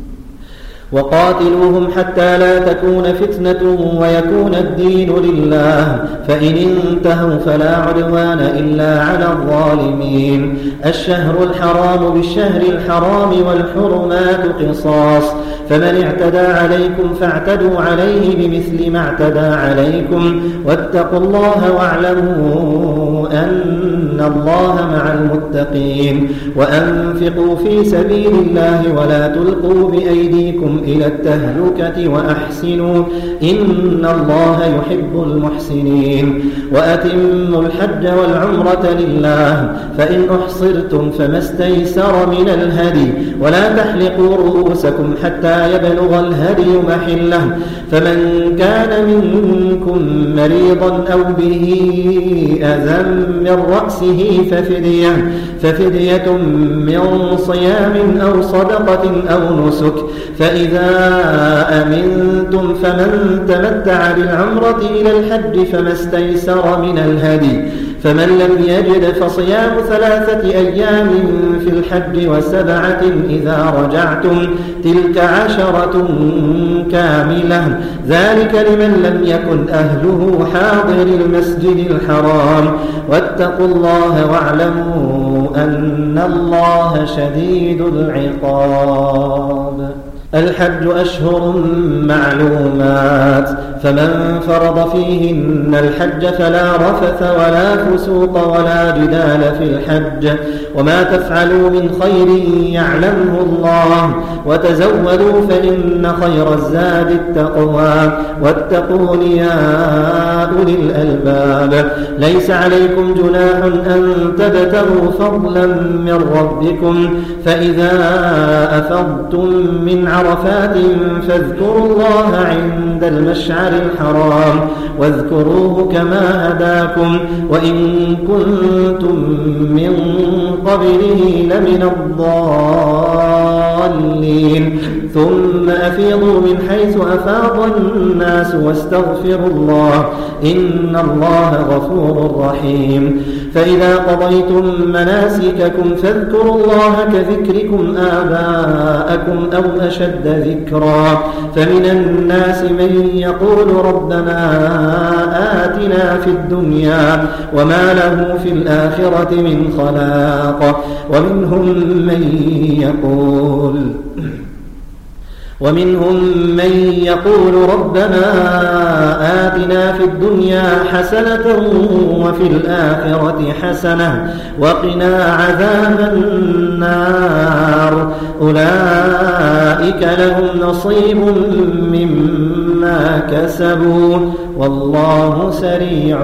[SPEAKER 2] وقاتلوهم حتى لا تكون فتنة ويكون الدين لله فإن انتهوا فلا عدوان إلا على الظالمين الشهر الحرام بالشهر الحرام والحرمات قصاص فمن اعتدى عليكم فاعتدوا عليه بمثل ما اعتدى عليكم واتقوا الله واعلموا أن الله مع المتقين وأنفقوا في سبيل الله ولا تلقوا بأيديكم إلى التهلكة وأحسنوا إن الله يحب المحسنين وأتموا الحج والعمرة لله فإن أحصرتم فما استيسر من الهدي ولا تحلقوا رؤوسكم حتى يبلغ الهدي محله فمن كان منكم مريضا أو به أذى من رأسه ففدية من صيام أو صدقة أو نسك فإذا أمنتم فمن تمتع بالعمرة إلى الحج فما استيسر من الهدي فمن لم يجد فصيام 3 أيام في الحج و7 إذا رجعتم تلك 10 كاملة ذلك لمن لم يكن أهله حاضر المسجد الحرام واتقوا الله واعلموا أن الله شديد العقاب الحج أشهر معلومات فمن فرض فيهن الحج فلا رفث ولا فسوق ولا جدال في الحج وما تفعلوا من خير يعلمه الله وتزودوا فإن خير الزاد التقوى واتقون يا أولي الألباب ليس عليكم جناح أن تبتغوا فضلا من ربكم فإذا أفضتم من عرفات فاذكروا الله عند المشعر الحرام واذكروه كما هداكم وإن كنتم من قبله لمن الضالين ثم أفيضوا من حيث أفاض الناس واستغفروا الله إن الله غفور رحيم فإذا قضيتم مناسككم فاذكروا الله كذكركم آباءكم أو أشد ذكرا فمن الناس من يقول ربنا آتنا في الدنيا وما له في الآخرة من خلاق ومنهم من يقول ربنا آتنا في الدنيا حسنة وفي الآخرة حسنة وقنا عذاب النار أولئك لهم نصيب مما كسبوا والله سريع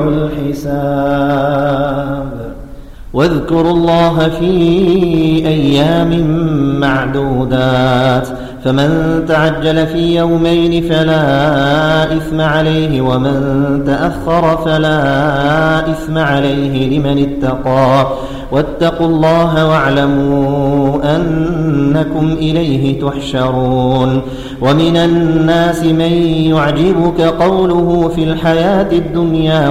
[SPEAKER 2] الحساب واذكروا الله في أيام معدودات فمن تعجل في يومين فلا إثم عليه ومن تأخر فلا إثم عليه لمن اتقى واتقوا الله واعلموا أنكم إليه تحشرون ومن الناس من يعجبك قوله في الحياة الدنيا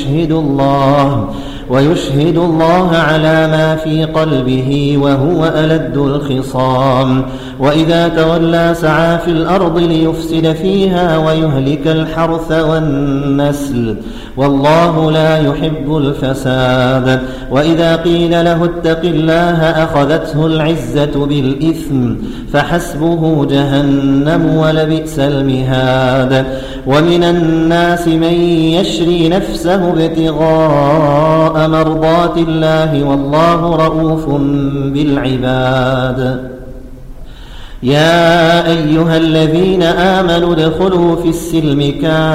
[SPEAKER 2] ويشهد الله على ما في قلبه وهو ألد الخصام وإذا تولى سعى في الأرض ليفسد فيها ويهلك الحرث والنسل والله لا يحب الفساد وإذا قيل له اتق الله أخذته العزة بالإثم فحسبه جهنم ولبئس المهاد ومن الناس من يشري نفسه ابتغاء مرضات الله والله رؤوف بالعباد. يا أيها الذين آمنوا ادخلوا في السلم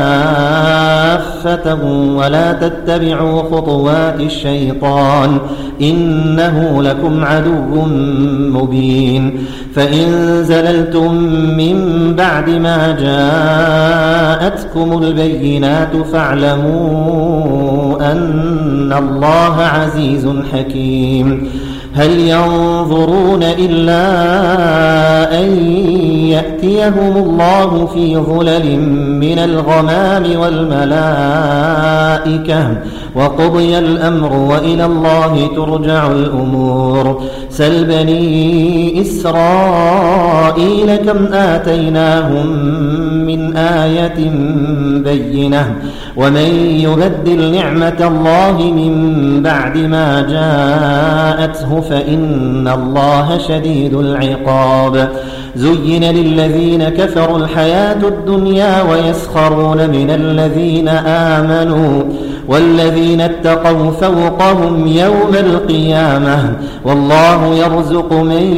[SPEAKER 2] كافة ولا تتبعوا خطوات الشيطان إنه لكم عدو مبين. فإن زللتم من بعد ما جاءتكم البينات فاعلموا أن الله عزيز حكيم. هل ينظرون إلا أن يأتيهم الله في ظلل من الغمام والملائكة وقضي الأمر وإلى الله ترجع الأمور. سل بني إسرائيل كم آتيناهم من آية بينة ومن يبدل نعمة الله من بعد ما جاءته فإن الله شديد العقاب. زين للذين كفروا الحياة الدنيا ويسخرون من الذين آمنوا والذين اتقوا فوقهم يوم القيامة والله يرزق من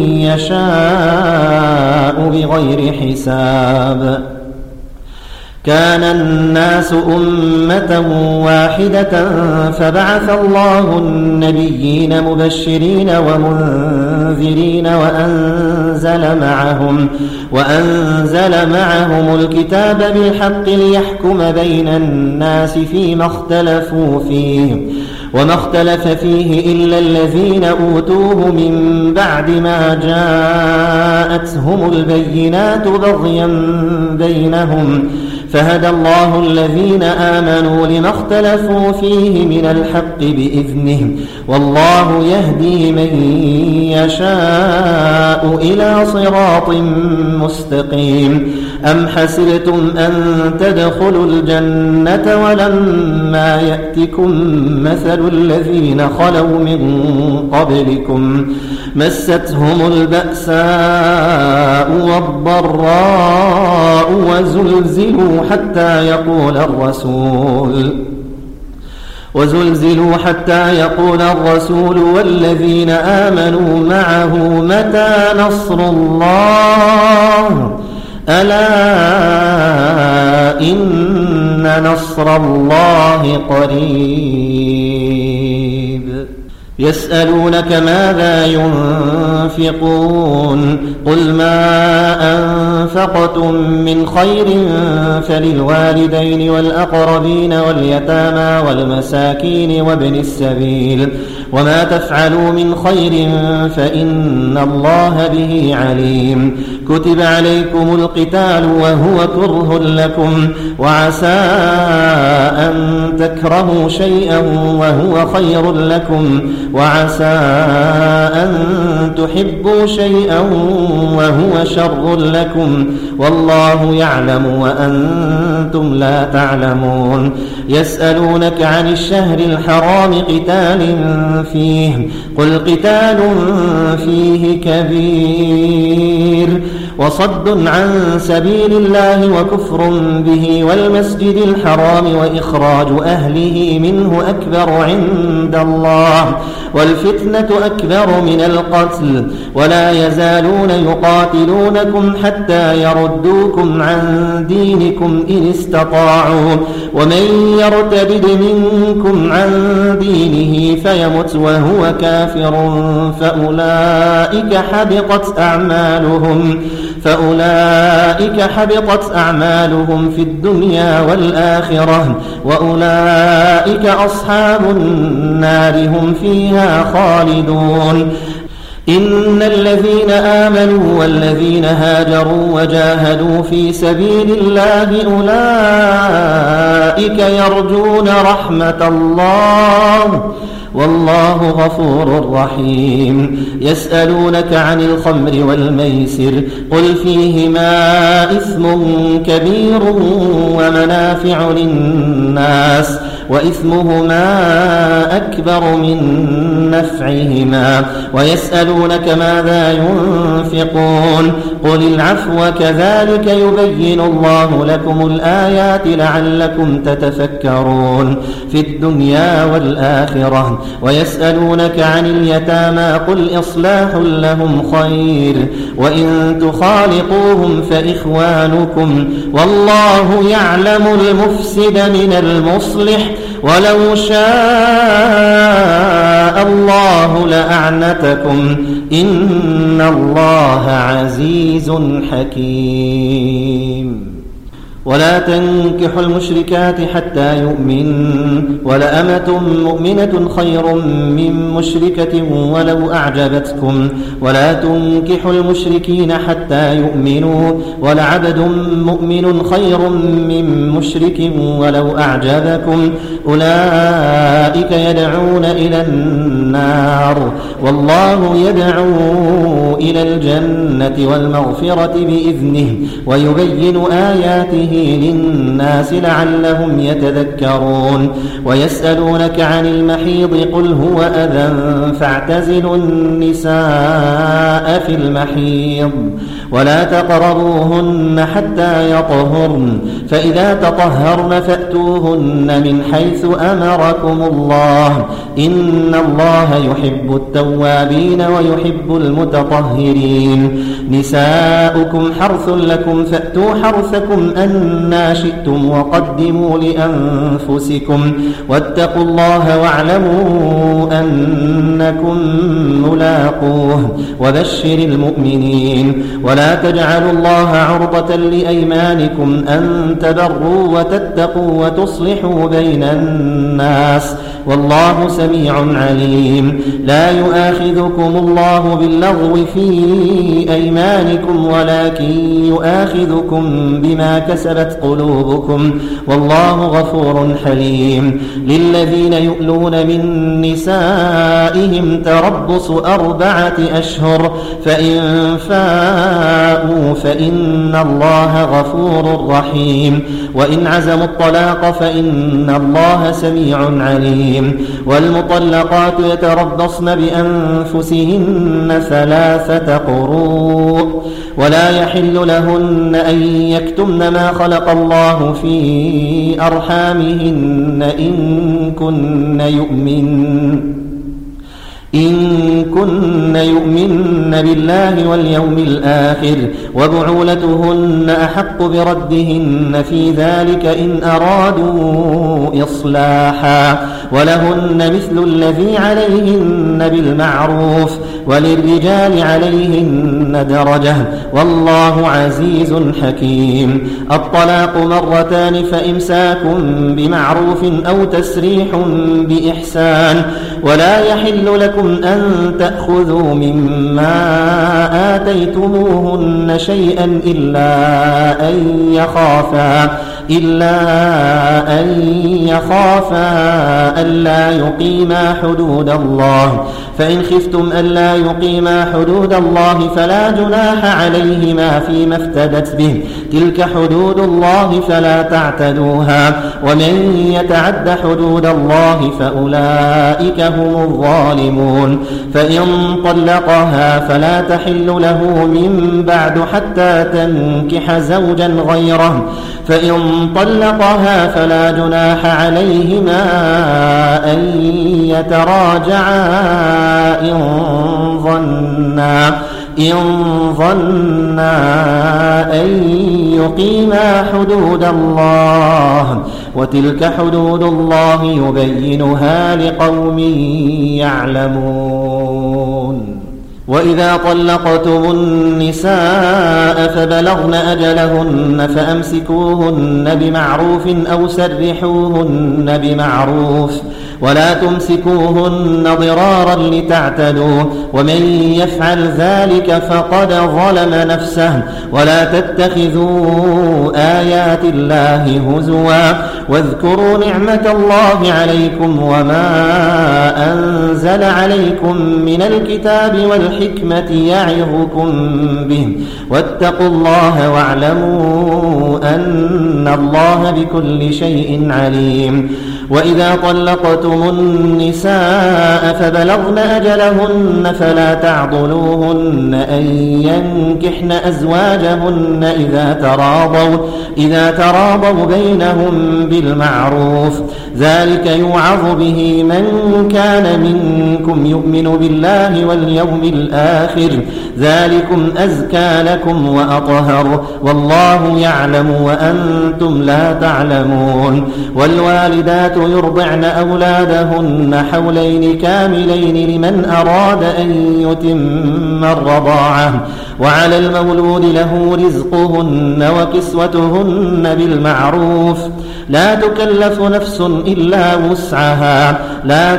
[SPEAKER 2] يشاء بغير حساب. كان الناس أمة واحدة فبعث الله النبيين مبشرين ومنذرين وأنزل معهم الكتاب بالحق ليحكم بين الناس فيما اختلفوا فيه وما اختلف فيه إلا الذين أوتوه من بعد ما جاءتهم البينات بغيا بينهم فهدى الله الذين آمنوا لما اختلفوا فيه من الحق بإذنه والله يهدي من يشاء إلى صراط مستقيم. أم حسبتم أن تدخلوا الجنة ولما يأتكم مثل الذين خلوا من قبلكم مستهم البأساء والضراء وزلزلوا حتى يقول الرسول والذين آمنوا معه متى نصر الله ألا إن نصر الله قريب. يسألونك ماذا ينفقون قل ما أنفقتم من خير فللوالدين والأقربين واليتامى والمساكين وابن السبيل وما تفعلوا من خير فإن الله به عليم. كتب عليكم القتال وهو كره لكم وعسى أن تكرهوا شيئا وهو خير لكم وعسى أن تحبوا شيئا وهو شر لكم والله يعلم وأنتم لا تعلمون. يسألونك عن الشهر الحرام قتال فيه قل قتال فيه كبير وصد عن سبيل الله وكفر به والمسجد الحرام وإخراج أهله منه أكبر عند الله والفتنة أكبر من القتل ولا يزالون يقاتلونكم حتى يردوكم عن دينكم إن استطاعوا ومن يرتد منكم عن دينه فيمت وهو كافر فأولئك حبطت أعمالهم في الدنيا والآخرة وأولئك أصحاب النار هم فيها خالدون. إن الذين آمنوا والذين هاجروا وجاهدوا في سبيل الله أولئك يرجون رحمة الله والله غفور رحيم. يسألونك عن الخمر والميسر قل فيهما إثم كبير ومنافع للناس وإثمهما أكبر من نفعهما ويسألونك ماذا ينفقون قل العفو كذلك يبين الله لكم الآيات لعلكم تتفكرون في الدنيا والآخرة ويسألونك عن اليتامى قل إصلاح لهم خير وإن تخالطوهم فإخوانكم والله يعلم المفسد من المصلح ولو شاء الله لأعنتكم إن الله عزيز حكيم ولا تنكحوا المشركات حتى يؤمن ولأمة مؤمنة خير من مشركة ولو أعجبتكم ولا تنكحوا المشركين حتى يؤمنوا ولعبد مؤمن خير من مشرك ولو أعجبكم أولئك يدعون إلى النار والله يدعو إلى الجنة والمغفرة بإذنه ويبين آياته للناس لعلهم يتذكرون ويسألونك عن المحيض قل هو أذى فاعتزلوا النساء في المحيض ولا تقربوهن حتى يطهرن فإذا تطهرن فأتوهن من حيث أمركم الله إن الله يحب التوابين ويحب المتطهرين نساؤكم حرث لكم فأتوا حرثكم أنى شئتم وقدموا لأنفسكم واتقوا الله واعلموا أنكم ملاقوه وبشر المؤمنين ولا تجعلوا الله عرضة لأيمانكم أن تبروا وتتقوا وتصلحوا بين الناس والله سميع عليم لا يؤاخذكم الله باللغو في أيمانكم ولكن يؤاخذكم بما كسبت قلوبكم والله غفور حليم للذين يؤلون من نسائهم تربص 4 أشهر فإن فاءوا فإن الله غفور رحيم وإن عزموا الطلاق فإن الله سميع عليم والمطلقات يتربصن بأنفسهن 3 قروء ولا يحل لهن أن يكتمن ما خلق الله في أرحامهن إن كن يؤمن بالله واليوم الآخر وبعولتهن أحق بردهن في ذلك إن أرادوا إصلاحا ولهن مثل الذي عليهن بالمعروف وللرجال عليهن درجة والله عزيز حكيم الطلاق 2 فإمساك بمعروف أو تسريح بإحسان ولا يحل لكم أن تأخذوا مما آتيتموهن شيئا إلا أن يخافا ألا يقيما حدود الله فإن خفتم ألا يقيما حدود الله فلا جناح عليهما فيما افتدت به تلك حدود الله فلا تعتدوها ومن يتعد حدود الله فأولئك هم الظالمون فإن طلقها فلا تحل له من بعد حتى تنكح زوجا غيره فإن طلقها فلا جناح عليهما أن يتراجعا إن ظنا أن يقيما حدود الله وتلك حدود الله يبينها لقوم يعلمون وإذا طلقتم النساء فبلغن أجلهن فأمسكوهن بمعروف أو سرحوهن بمعروف ولا تمسكوهن ضرارا لتعتدوا ومن يفعل ذلك فقد ظلم نفسه ولا تتخذوا آيات الله هزوا واذكروا نعمة الله عليكم وما أنزل عليكم من الكتاب والحكمة يعظكم به واتقوا الله واعلموا أن الله بكل شيء عليم وإذا طلقتم النساء فبلغن أجلهن فلا تعضلوهن أن ينكحن أزواجهن إذا تراضوا بينهم بالمعروف، ذلك يوعظ به من كان منكم يؤمن بالله واليوم الآخر، ذلكم أزكى لكم وأطهر، والله يعلم وأنتم لا تعلمون. والوالدات يرضعن أولادهن حولين كاملين لمن أراد أن يتم الرضاعة، وعلى المولود له رزقهن وكسوتهن بالمعروف، لا تكلف نفس إلا وسعها، لا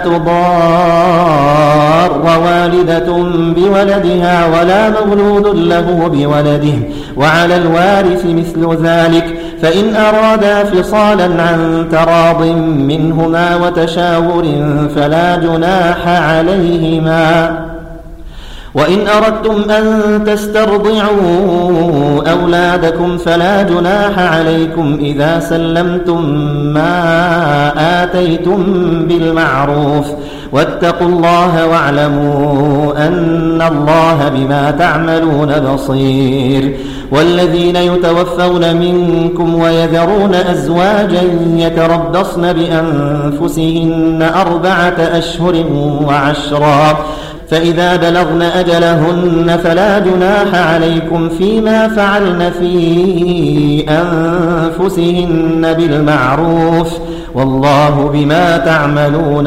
[SPEAKER 2] تضار والدة بولدها ولا مولود له بولده، وعلى الوارث مثل ذلك، فإن أرادا فصالا عن تراض منهما وتشاور فلا جناح عليهما. وإن أردتم أن تسترضعوا أولادكم فلا جناح عليكم إذا سلمتم ما آتيتم بالمعروف، واتقوا الله واعلموا أن الله بما تعملون بصير. والذين يتوفون منكم ويذرون أزواجا يتربصن بأنفسهن 4 أشهر و10، فإذا بلغن أجلهن فلا جناح عليكم فيما فعلن في أنفسهن بالمعروف، والله بما تعملون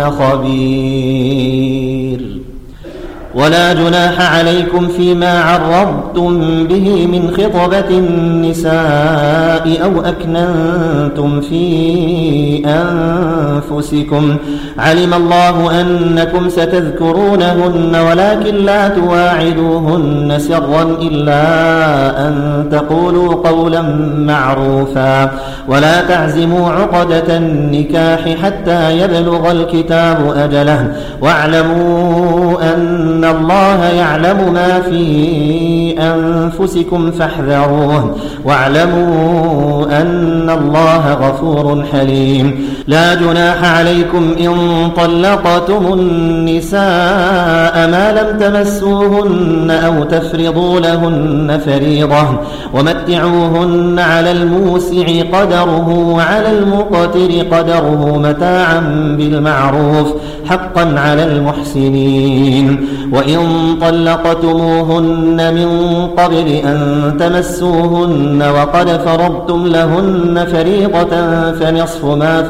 [SPEAKER 2] خبير. ولا جناح عليكم فيما عرضتم به من خطبة النساء أو أكننتم في أنفسكم، علم الله أنكم ستذكرونهن ولكن لا تواعدوهن سرا إلا أن تقولوا قولا معروفا، ولا تعزموا عقدة النكاح حتى يبلغ الكتاب أجله، واعلموا أن الله يعلم ما في أنفسكم فاحذروه، واعلموا أن الله غفور حليم. لا جناح عليكم إن طلقتم النساء ما لم تمسوهن أو تفرضوا لهن فريضة، ومتعوهن على الموسع قدره وعلى المقتر قدره متاعا بالمعروف، حقا على المحسنين. وإن طلقتموهن من قبل أن تمسوهن وقد فرضتم لهن فريضة فنصف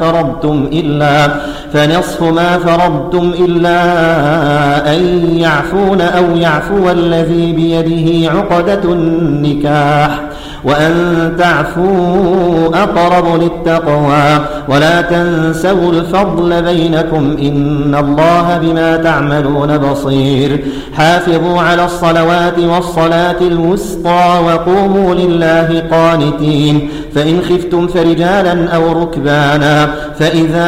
[SPEAKER 2] ما فرضتم إلا أن يعفون أو يعفو الذي بيده عقدة النكاح، وأن تعفوا أقرب للتقوى، ولا تنسوا الفضل بينكم إن الله بما تعملون بصير. حافظوا على الصلوات والصلاة الوسطى وقوموا لله قانتين، فإن خفتم فرجالا أو ركبانا، فإذا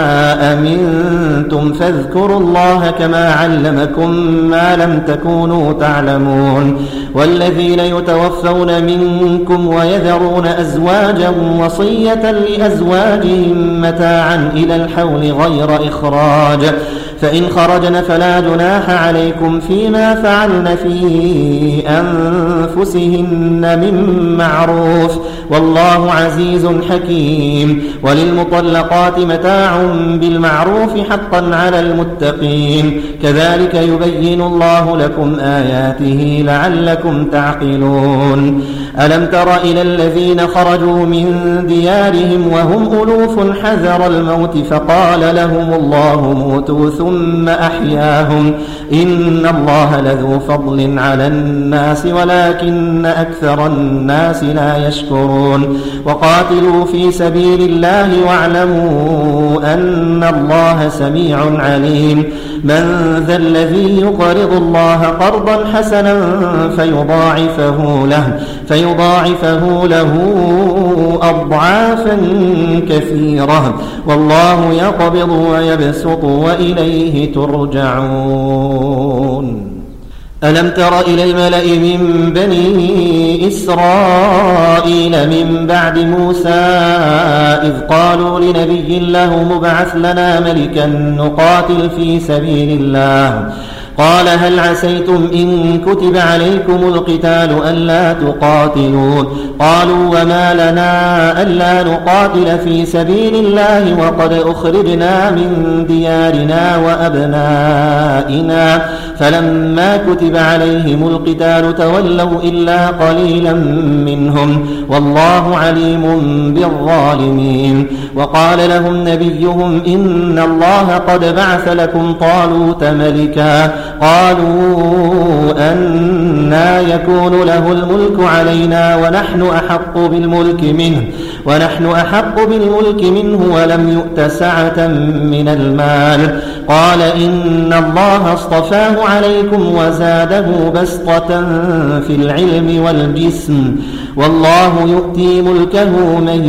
[SPEAKER 2] أمنتم فاذكروا الله كما علمكم ما لم تكونوا تعلمون. والذين يتوفون منكم ويذرون أزواجا وصية لأزواجهم متاعا إلى الحول غير إخراج، فإن خرجن فلا جناح عليكم فيما فعلن في أنفسهن من معروف، والله عزيز حكيم. وللمطلقات متاع بالمعروف حقا على المتقين، كذلك يبين الله لكم آياته لعلكم تعقلون. ألم تر إلى الذين خرجوا من ديارهم وهم ألوف حذر الموت فقال لهم الله موتوا ثم أحياهم، إن الله لذو فضل على الناس ولكن أكثر الناس لا يشكرون. وقاتلوا في سبيل الله واعلموا أن الله سميع عليم. من ذا الذي يقرض الله قرضا حسنا فيضاعفه له أضعافا كثيرة، والله يقبض ويبسط وإليه ترجعون. ألم تر إلى الملأ من بني إسرائيل من بعد موسى إذ قالوا لنبي له مبعث لنا ملكا نقاتل في سبيل الله قال هل عسيتم إن كتب عليكم القتال ألا تقاتلون قالوا وما لنا ألا نقاتل في سبيل الله وقد أخرجنا من ديارنا وأبنائنا فلما كتب عليهم القتال تولوا إلا قليلا منهم والله عليم بالظالمين وقال لهم نبيهم إن الله قد بعث لكم طالوت ملكا قالوا أنى يكون له الملك علينا ونحن أحق بالملك منه ولم يؤت سعة من المال قال إن الله اصطفاه عليكم وزاده بسطة في العلم والجسم والله يؤتي ملكه من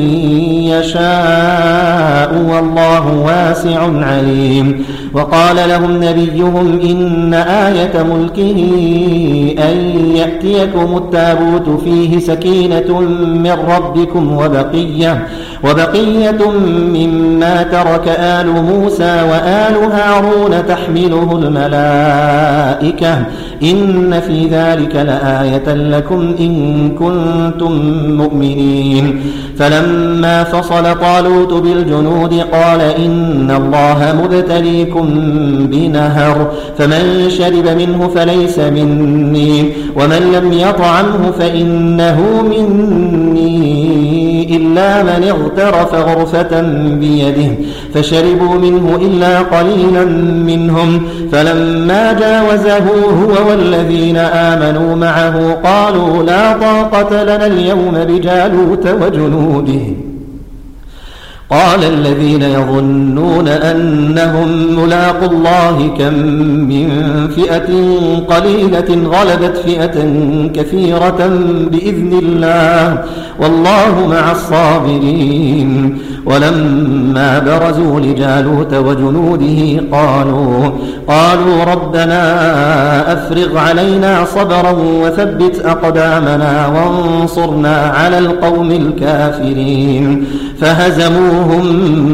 [SPEAKER 2] يشاء والله واسع عليم وقال لهم نبيهم إن آية ملكه أن يأتيكم التابوت فيه سكينة من ربكم وبقية مما ترك آل موسى وآل هارون تحمله الملائكة إن في ذلك لآية لكم إن كنتم مؤمنين فلما فصل طالوت بالجنود قال إن الله مبتليكم بنهر فمن شرب منه فليس مني ومن لم يطعمه فإنه مني إلا من اغترف غرفة بيده فشربوا منه إلا قليلا منهم فلما جاوزه هو والذين آمنوا معه قالوا لا طاقة لنا اليوم بجالوت وجنوده قال الذين يظنون أنهم ملاقوا الله كم من فئة قليلة غلبت فئة كثيرة بإذن الله والله مع الصابرين ولما برزوا لجالوت وجنوده قالوا ربنا أفرغ علينا صبرا وثبت أقدامنا وانصرنا على القوم الكافرين فهزموهم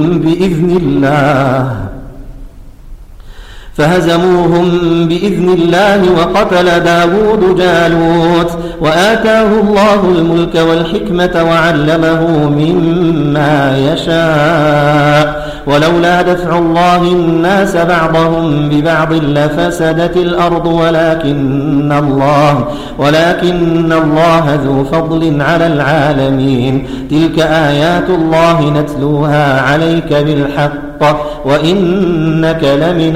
[SPEAKER 2] بإذن الله وقتل داود جالوت وآتاه الله الملك والحكمة وعلمه مما يشاء ولولا دفع الله الناس بعضهم ببعض لفسدت الأرض ولكن الله ذو فضل على العالمين تلك آيات الله نتلوها عليك بالحق وإنك لمن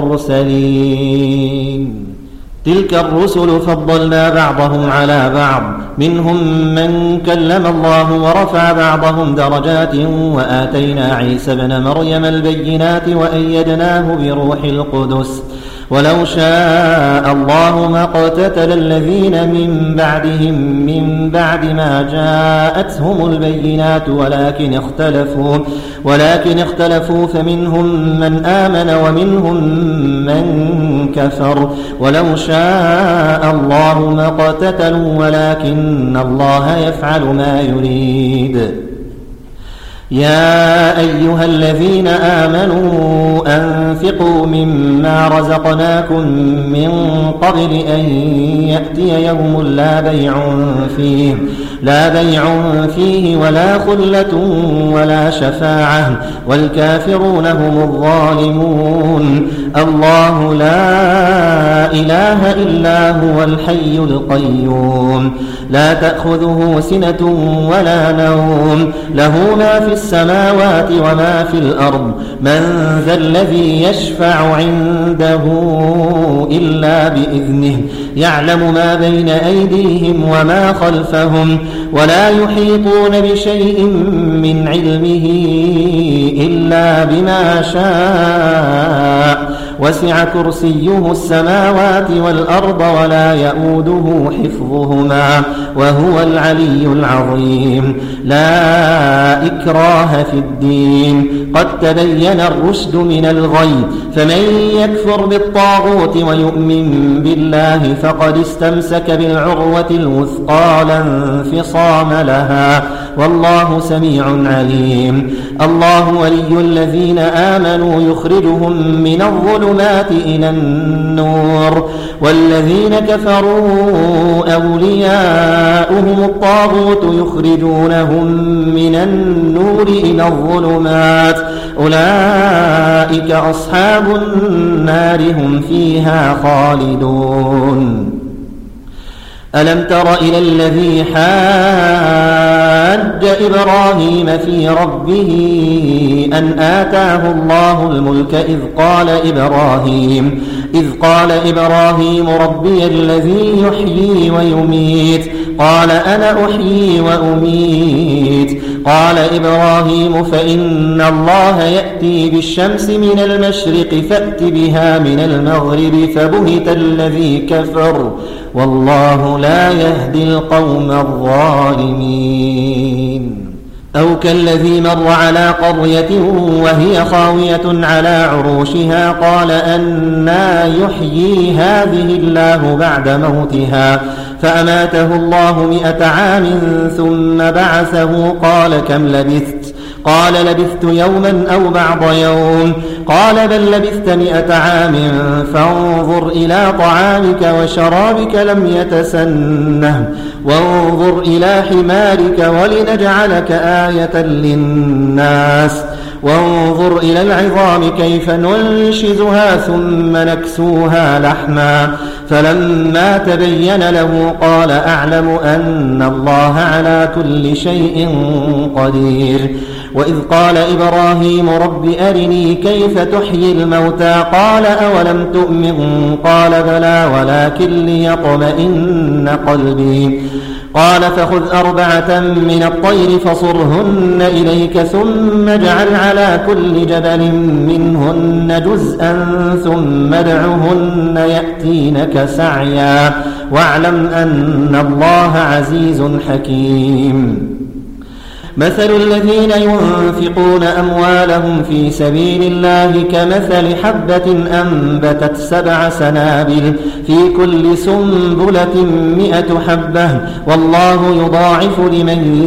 [SPEAKER 2] المرسلين تلك الرسل فضلنا بعضهم على بعض منهم من كلم الله ورفع بعضهم درجات وآتينا عيسى ابن مريم البينات وأيدناه بروح القدس ولو شاء الله ما اقتتل الذين من بعدهم من بعد ما جاءتهم البينات ولكن اختلفوا فمنهم من آمن ومنهم من كفر ولو شاء الله ما اقتتلوا ولكن الله يفعل ما يريد يا أيها الذين آمنوا أنفقوا مما رزقناكم من قبل أن يأتي يوم لا بيع فيه ولا خلة ولا شفاعة والكافرون هم الظالمون الله لا إله إلا هو الحي القيوم لا تأخذه سنة ولا نوم له ما في السماوات وما في الأرض من ذا الذي يشفع عنده إلا بإذنه يعلم ما بين أيديهم وما خلفهم ولا يحيطون بشيء من علمه إلا بما شاء وسع كرسيه السماوات والأرض ولا يؤوده حفظهما وهو العلي العظيم. لا إكراه في الدين، قد تبين الرشد من الغي، فمن يكفر بالطاغوت ويؤمن بالله فقد استمسك بالعروة الوثقى لا انفصام لها، والله سميع عليم. الله ولي الذين آمنوا يخرجهم من الظلمات إلى النور، والذين كفروا أولياؤهم الطاغوت يخرجونهم من النور إلى الظلمات، أولئك أصحاب النار هم فيها خالدون. ألم تر إلى الذي حاج إبراهيم في ربه أن آتاه الله الملك إذ قال إبراهيم ربي الذي يحيي ويميت قال أنا أحيي وأميت. قال إبراهيم فإن الله يأتي بالشمس من المشرق فأت بها من المغرب فبهت الذي كفر والله لا يهدي القوم الظالمين. أو كالذي مر على قرية وهي خاوية على عروشها قال أنى يحيي هذه الله بعد موتها فأماته الله 100 عام ثم بعثه قال كم لبثت؟ قال لبثت يوما أو بعض يوم. قال بل لبثت 100 عام فانظر إلى طعامك وشرابك لم يتسنه وانظر إلى حمارك ولنجعلك آية للناس وانظر إلى العظام كيف ننشزها ثم نكسوها لحما فلما تبين له قال أعلم أن الله على كل شيء قدير. وإذ قال إبراهيم رب أرني كيف تحيي الموتى قال أولم تؤمن قال بلى ولكن ليطمئن قلبي. قال فخذ 4 من الطير فصرهن إليك ثم اجعل على كل جبل منهن جزءا ثم ادعهن يأتينك سعيا واعلم أن الله عزيز حكيم. مثل الذين ينفقون أموالهم في سبيل الله كمثل حبة أنبتت 7 سنابل في كل سنبلة 100 حبة والله يضاعف لمن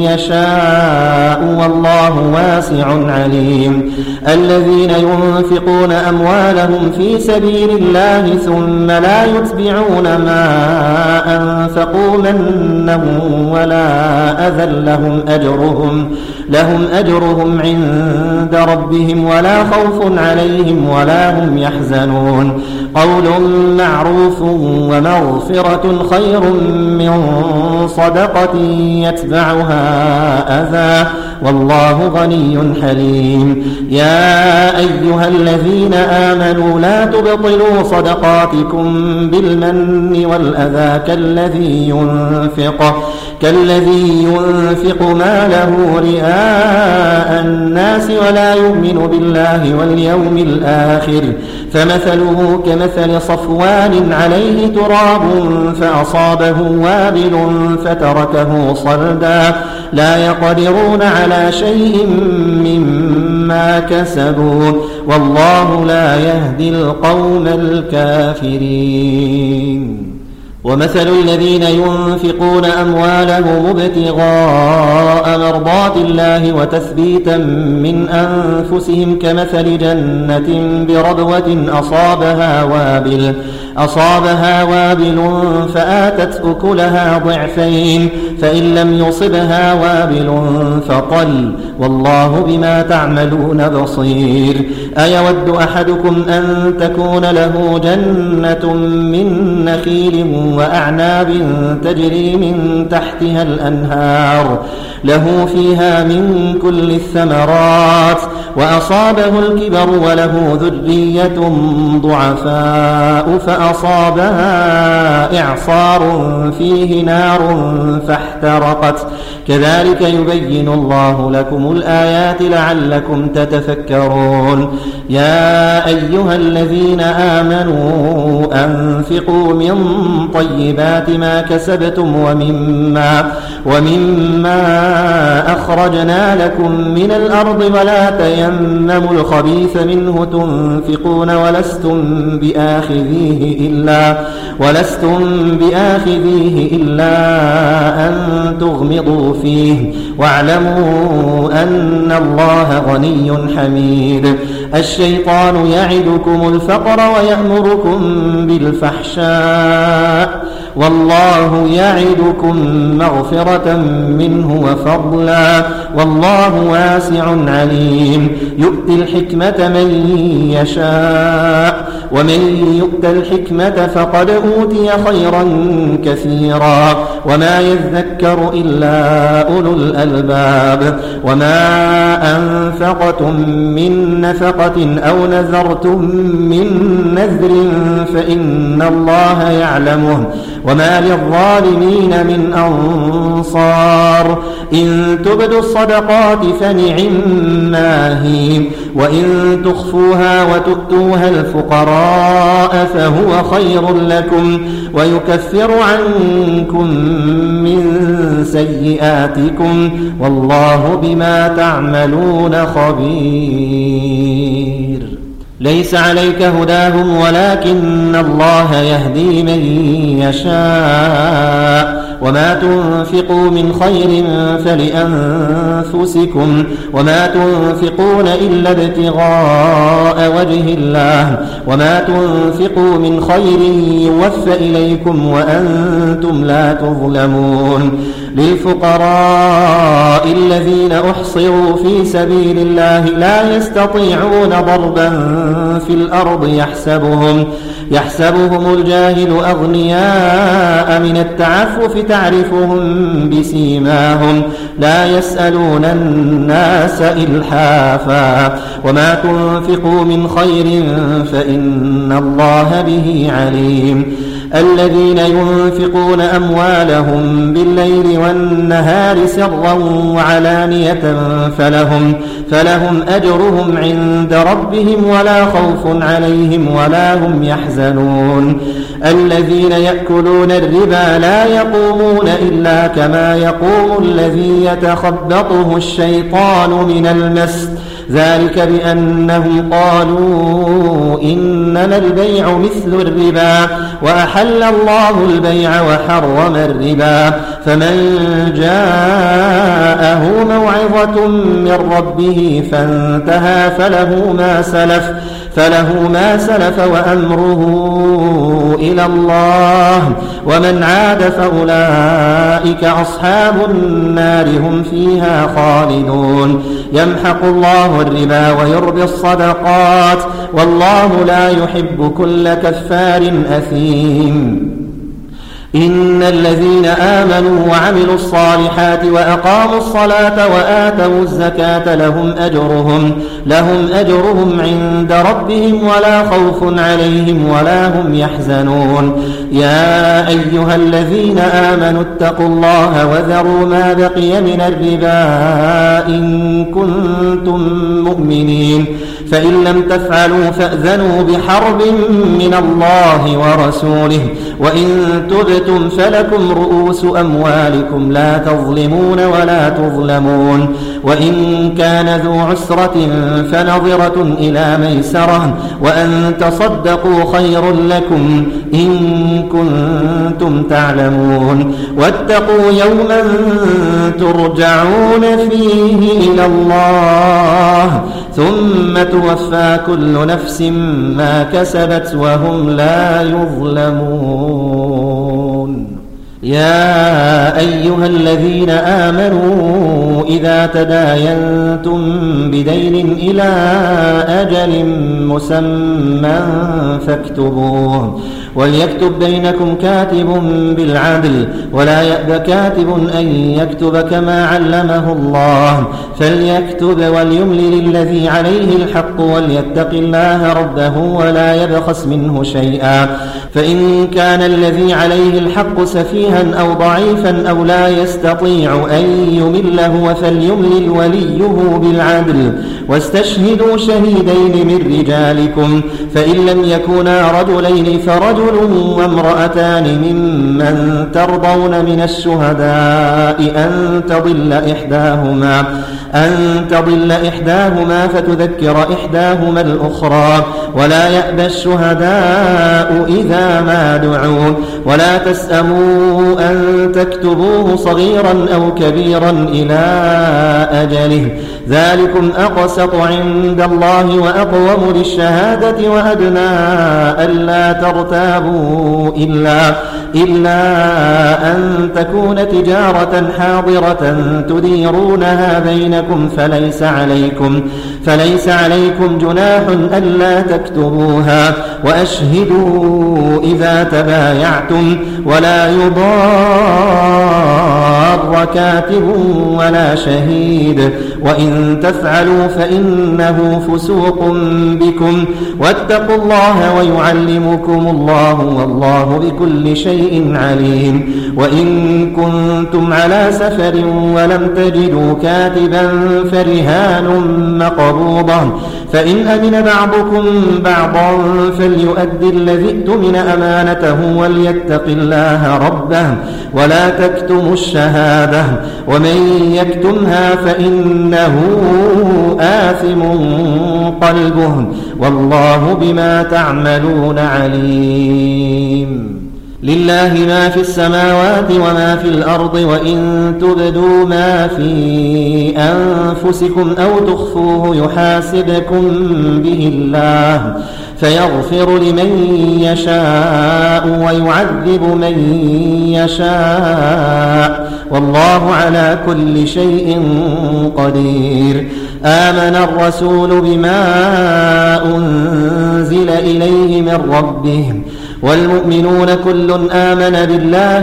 [SPEAKER 2] يشاء والله واسع عليم. الذين ينفقون أموالهم في سبيل الله ثم لا يتبعون ما أنفقوا منا ولا أذى لهم أجرهم عند ربهم ولا خوف عليهم ولا هم يحزنون. قول معروف ومغفرة خير من صدقة يتبعها أذى والله غني حليم. يا أيها الذين آمنوا لا تبطلوا صدقاتكم بالمن والأذى كالذي ينفق ماله رئاء الناس ولا يؤمن بالله واليوم الآخر فمثله كمثل صفوان عليه تراب فأصابه وابل فتركه صلدا لا يقدرون على شيء مما كسبوا والله لا يهدي القوم الكافرين. ومثل الذين ينفقون أموالهم ابتغاء مرضات الله وتثبيتا من أنفسهم كمثل جنة بربوة أصابها وابل فآتت أكلها ضعفين فإن لم يصبها وابل فطل والله بما تعملون بصير. أيود أحدكم أن تكون له جنة من نخيل وأعناب تجري من تحتها الأنهار له فيها من كل الثمرات وأصابه الكبر وله ذرية ضعفاء فأصابها إعصار فيه نار فاحترقت كذلك يبين الله لكم الآيات لعلكم تتفكرون يا أيها الذين آمنوا أنفقوا من طيبات ما كسبتم ومما أخرجنا لكم من الأرض ولا تيمموا الخبيث منه تنفقون ولستم بآخذيه إلا أن تغمضوا فيه واعلموا أن الله غني حميد الشيطان يعدكم الفقر ويأمركم بالفحشاء والله يعدكم مغفرة منه وفضلا والله واسع عليم يؤتي الحكمة من يشاء ومن يؤت الحكمة فقد أوتي خيرا كثيرا وما يذكر إلا أولو الألباب وما أنفقتم من نفقة أو نذرتم من نذر فإن الله يعلمه وما للظالمين من أنصار إن تبدوا الصدقات فنعما هي وإن تخفوها وتؤتوها الفقراء فهو خير لكم ويكفر عنكم من سيئاتكم والله بما تعملون خبير ليس عليك هداهم ولكن الله يهدي من يشاء وما تنفقوا من خير فلأنفسكم وما تنفقون إلا ابتغاء وجه الله وما تنفقوا من خير يوفى إليكم وأنتم لا تظلمون للفقراء الذين أحصروا في سبيل الله لا يستطيعون ضربا في الأرض يحسبهم الجاهل أغنياء من التعفف تعرفهم بسيماهم لا يسألون الناس إلحافا وما تنفقوا من خير فإن الله به عليم الذين ينفقون أموالهم بالليل والنهار سرا وعلانية فلهم أجرهم عند ربهم ولا خوف عليهم ولا هم يحزنون الذين يأكلون الربا لا يقومون إلا كما يقوم الذي يتخبطه الشيطان من المس ذلك بأنهم قالوا إنما البيع مثل الربا وأحل الله البيع وحرم الربا فمن جاءه موعظة من ربه فانتهى فله ما سلف وأمره إلى الله ومن عاد فأولئك أصحاب النار هم فيها خالدون يمحق الله الربا ويربي الصدقات والله لا يحب كل كفار أثيم إن الذين آمنوا وعملوا الصالحات وأقاموا الصلاة وآتوا الزكاة لهم أجرهم عند ربهم ولا خوف عليهم ولا هم يحزنون يا أيها الذين آمنوا اتقوا الله وذروا ما بقي من الربا إن كنتم مؤمنين فإن لم تفعلوا فأذنوا بحرب من الله ورسوله وإن تبتم فلكم رؤوس أموالكم لا تظلمون ولا تظلمون وإن كان ذو عسرة فنظرة إلى ميسرة وأن تصدقوا خير لكم إن كنتم تعلمون واتقوا يوما ترجعون فيه إلى الله ثم توفى كل نفس ما كسبت وهم لا يظلمون يا أيها الذين آمنوا إذا تداينتم بدين إلى أجل مسمى فاكتبوه وليكتب بينكم كاتب بالعدل ولا يأب كاتب أن يكتب كما علمه الله فليكتب وليملل الذي عليه الحق وليتق الله ربه ولا يبخس منه شيئا فإن كان الذي عليه الحق سفيها أو ضعيفا أو لا يستطيع أن يمله فليملل وليه بالعدل واستشهدوا شهيدين من رجالكم فإن لم يكونا رجلين فرجل وامرأتان ممن ترضون من الشهداء أن تضل إحداهما فتذكر إحداهما الأخرى ولا يأبى الشهداء إذا ما دعوا ولا تسأموا أن تكتبوه صغيرا أو كبيرا إلى أجله ذلكم أقسط عند الله وأقوم للشهادة وأدنى ألا ترتابوا إلا أن تكون تجارة حاضرة تديرونها بينكم فليس عليكم جناح ألا تكتبوها وأشهدوا إذا تبايعتم ولا يضار كاتب ولا شهيد وإن تفعلوا فإنه فسوق بكم واتقوا الله ويعلمكم الله والله بكل شيء عليم وإن كنتم على سفر ولم تجدوا كاتبا فرهان مقبوضة فإن أمن بعضكم بعضا فليؤدي الذي اؤتمن أمانته وليتق الله ربه ولا تكتموا الشهادة ومن يكتمها فإنه آثم قلبه والله بما تعملون عليم لله ما في السماوات وما في الأرض وإن تبدوا ما في أنفسكم أو تخفوه يحاسبكم به الله فيغفر لمن يشاء ويعذب من يشاء والله على كل شيء قدير آمن الرسول بما أنزل إليه من ربه والمؤمنون كل آمن بالله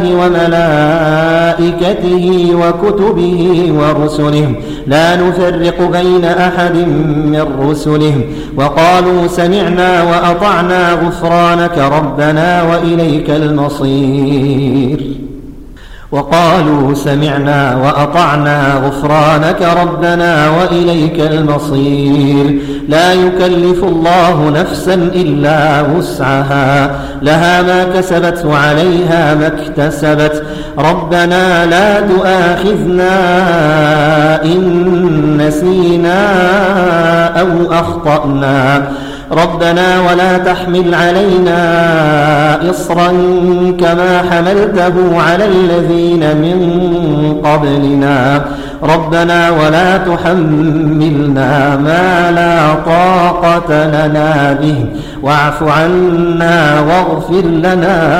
[SPEAKER 2] وملائكته وكتبه ورسله لا نفرق بين أحد من رسله وقالوا سمعنا وأطعنا غفرانك ربنا وإليك المصير وقالوا سمعنا وأطعنا غفرانك ربنا وإليك المصير لا يكلف الله نفسا إلا وسعها لها ما كسبت وعليها ما اكتسبت ربنا لا تؤاخذنا إن نسينا أو أخطأنا ربنا ولا تحمل علينا إصرا كما حملته على الذين من قبلنا ربنا ولا تحملنا ما لا طاقة لنا به واعف عنا واغفر لنا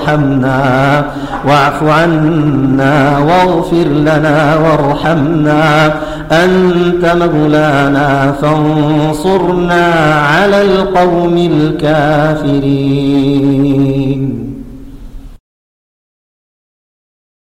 [SPEAKER 2] وارحمنا أنت مولانا فانصرنا على القوم الكافرين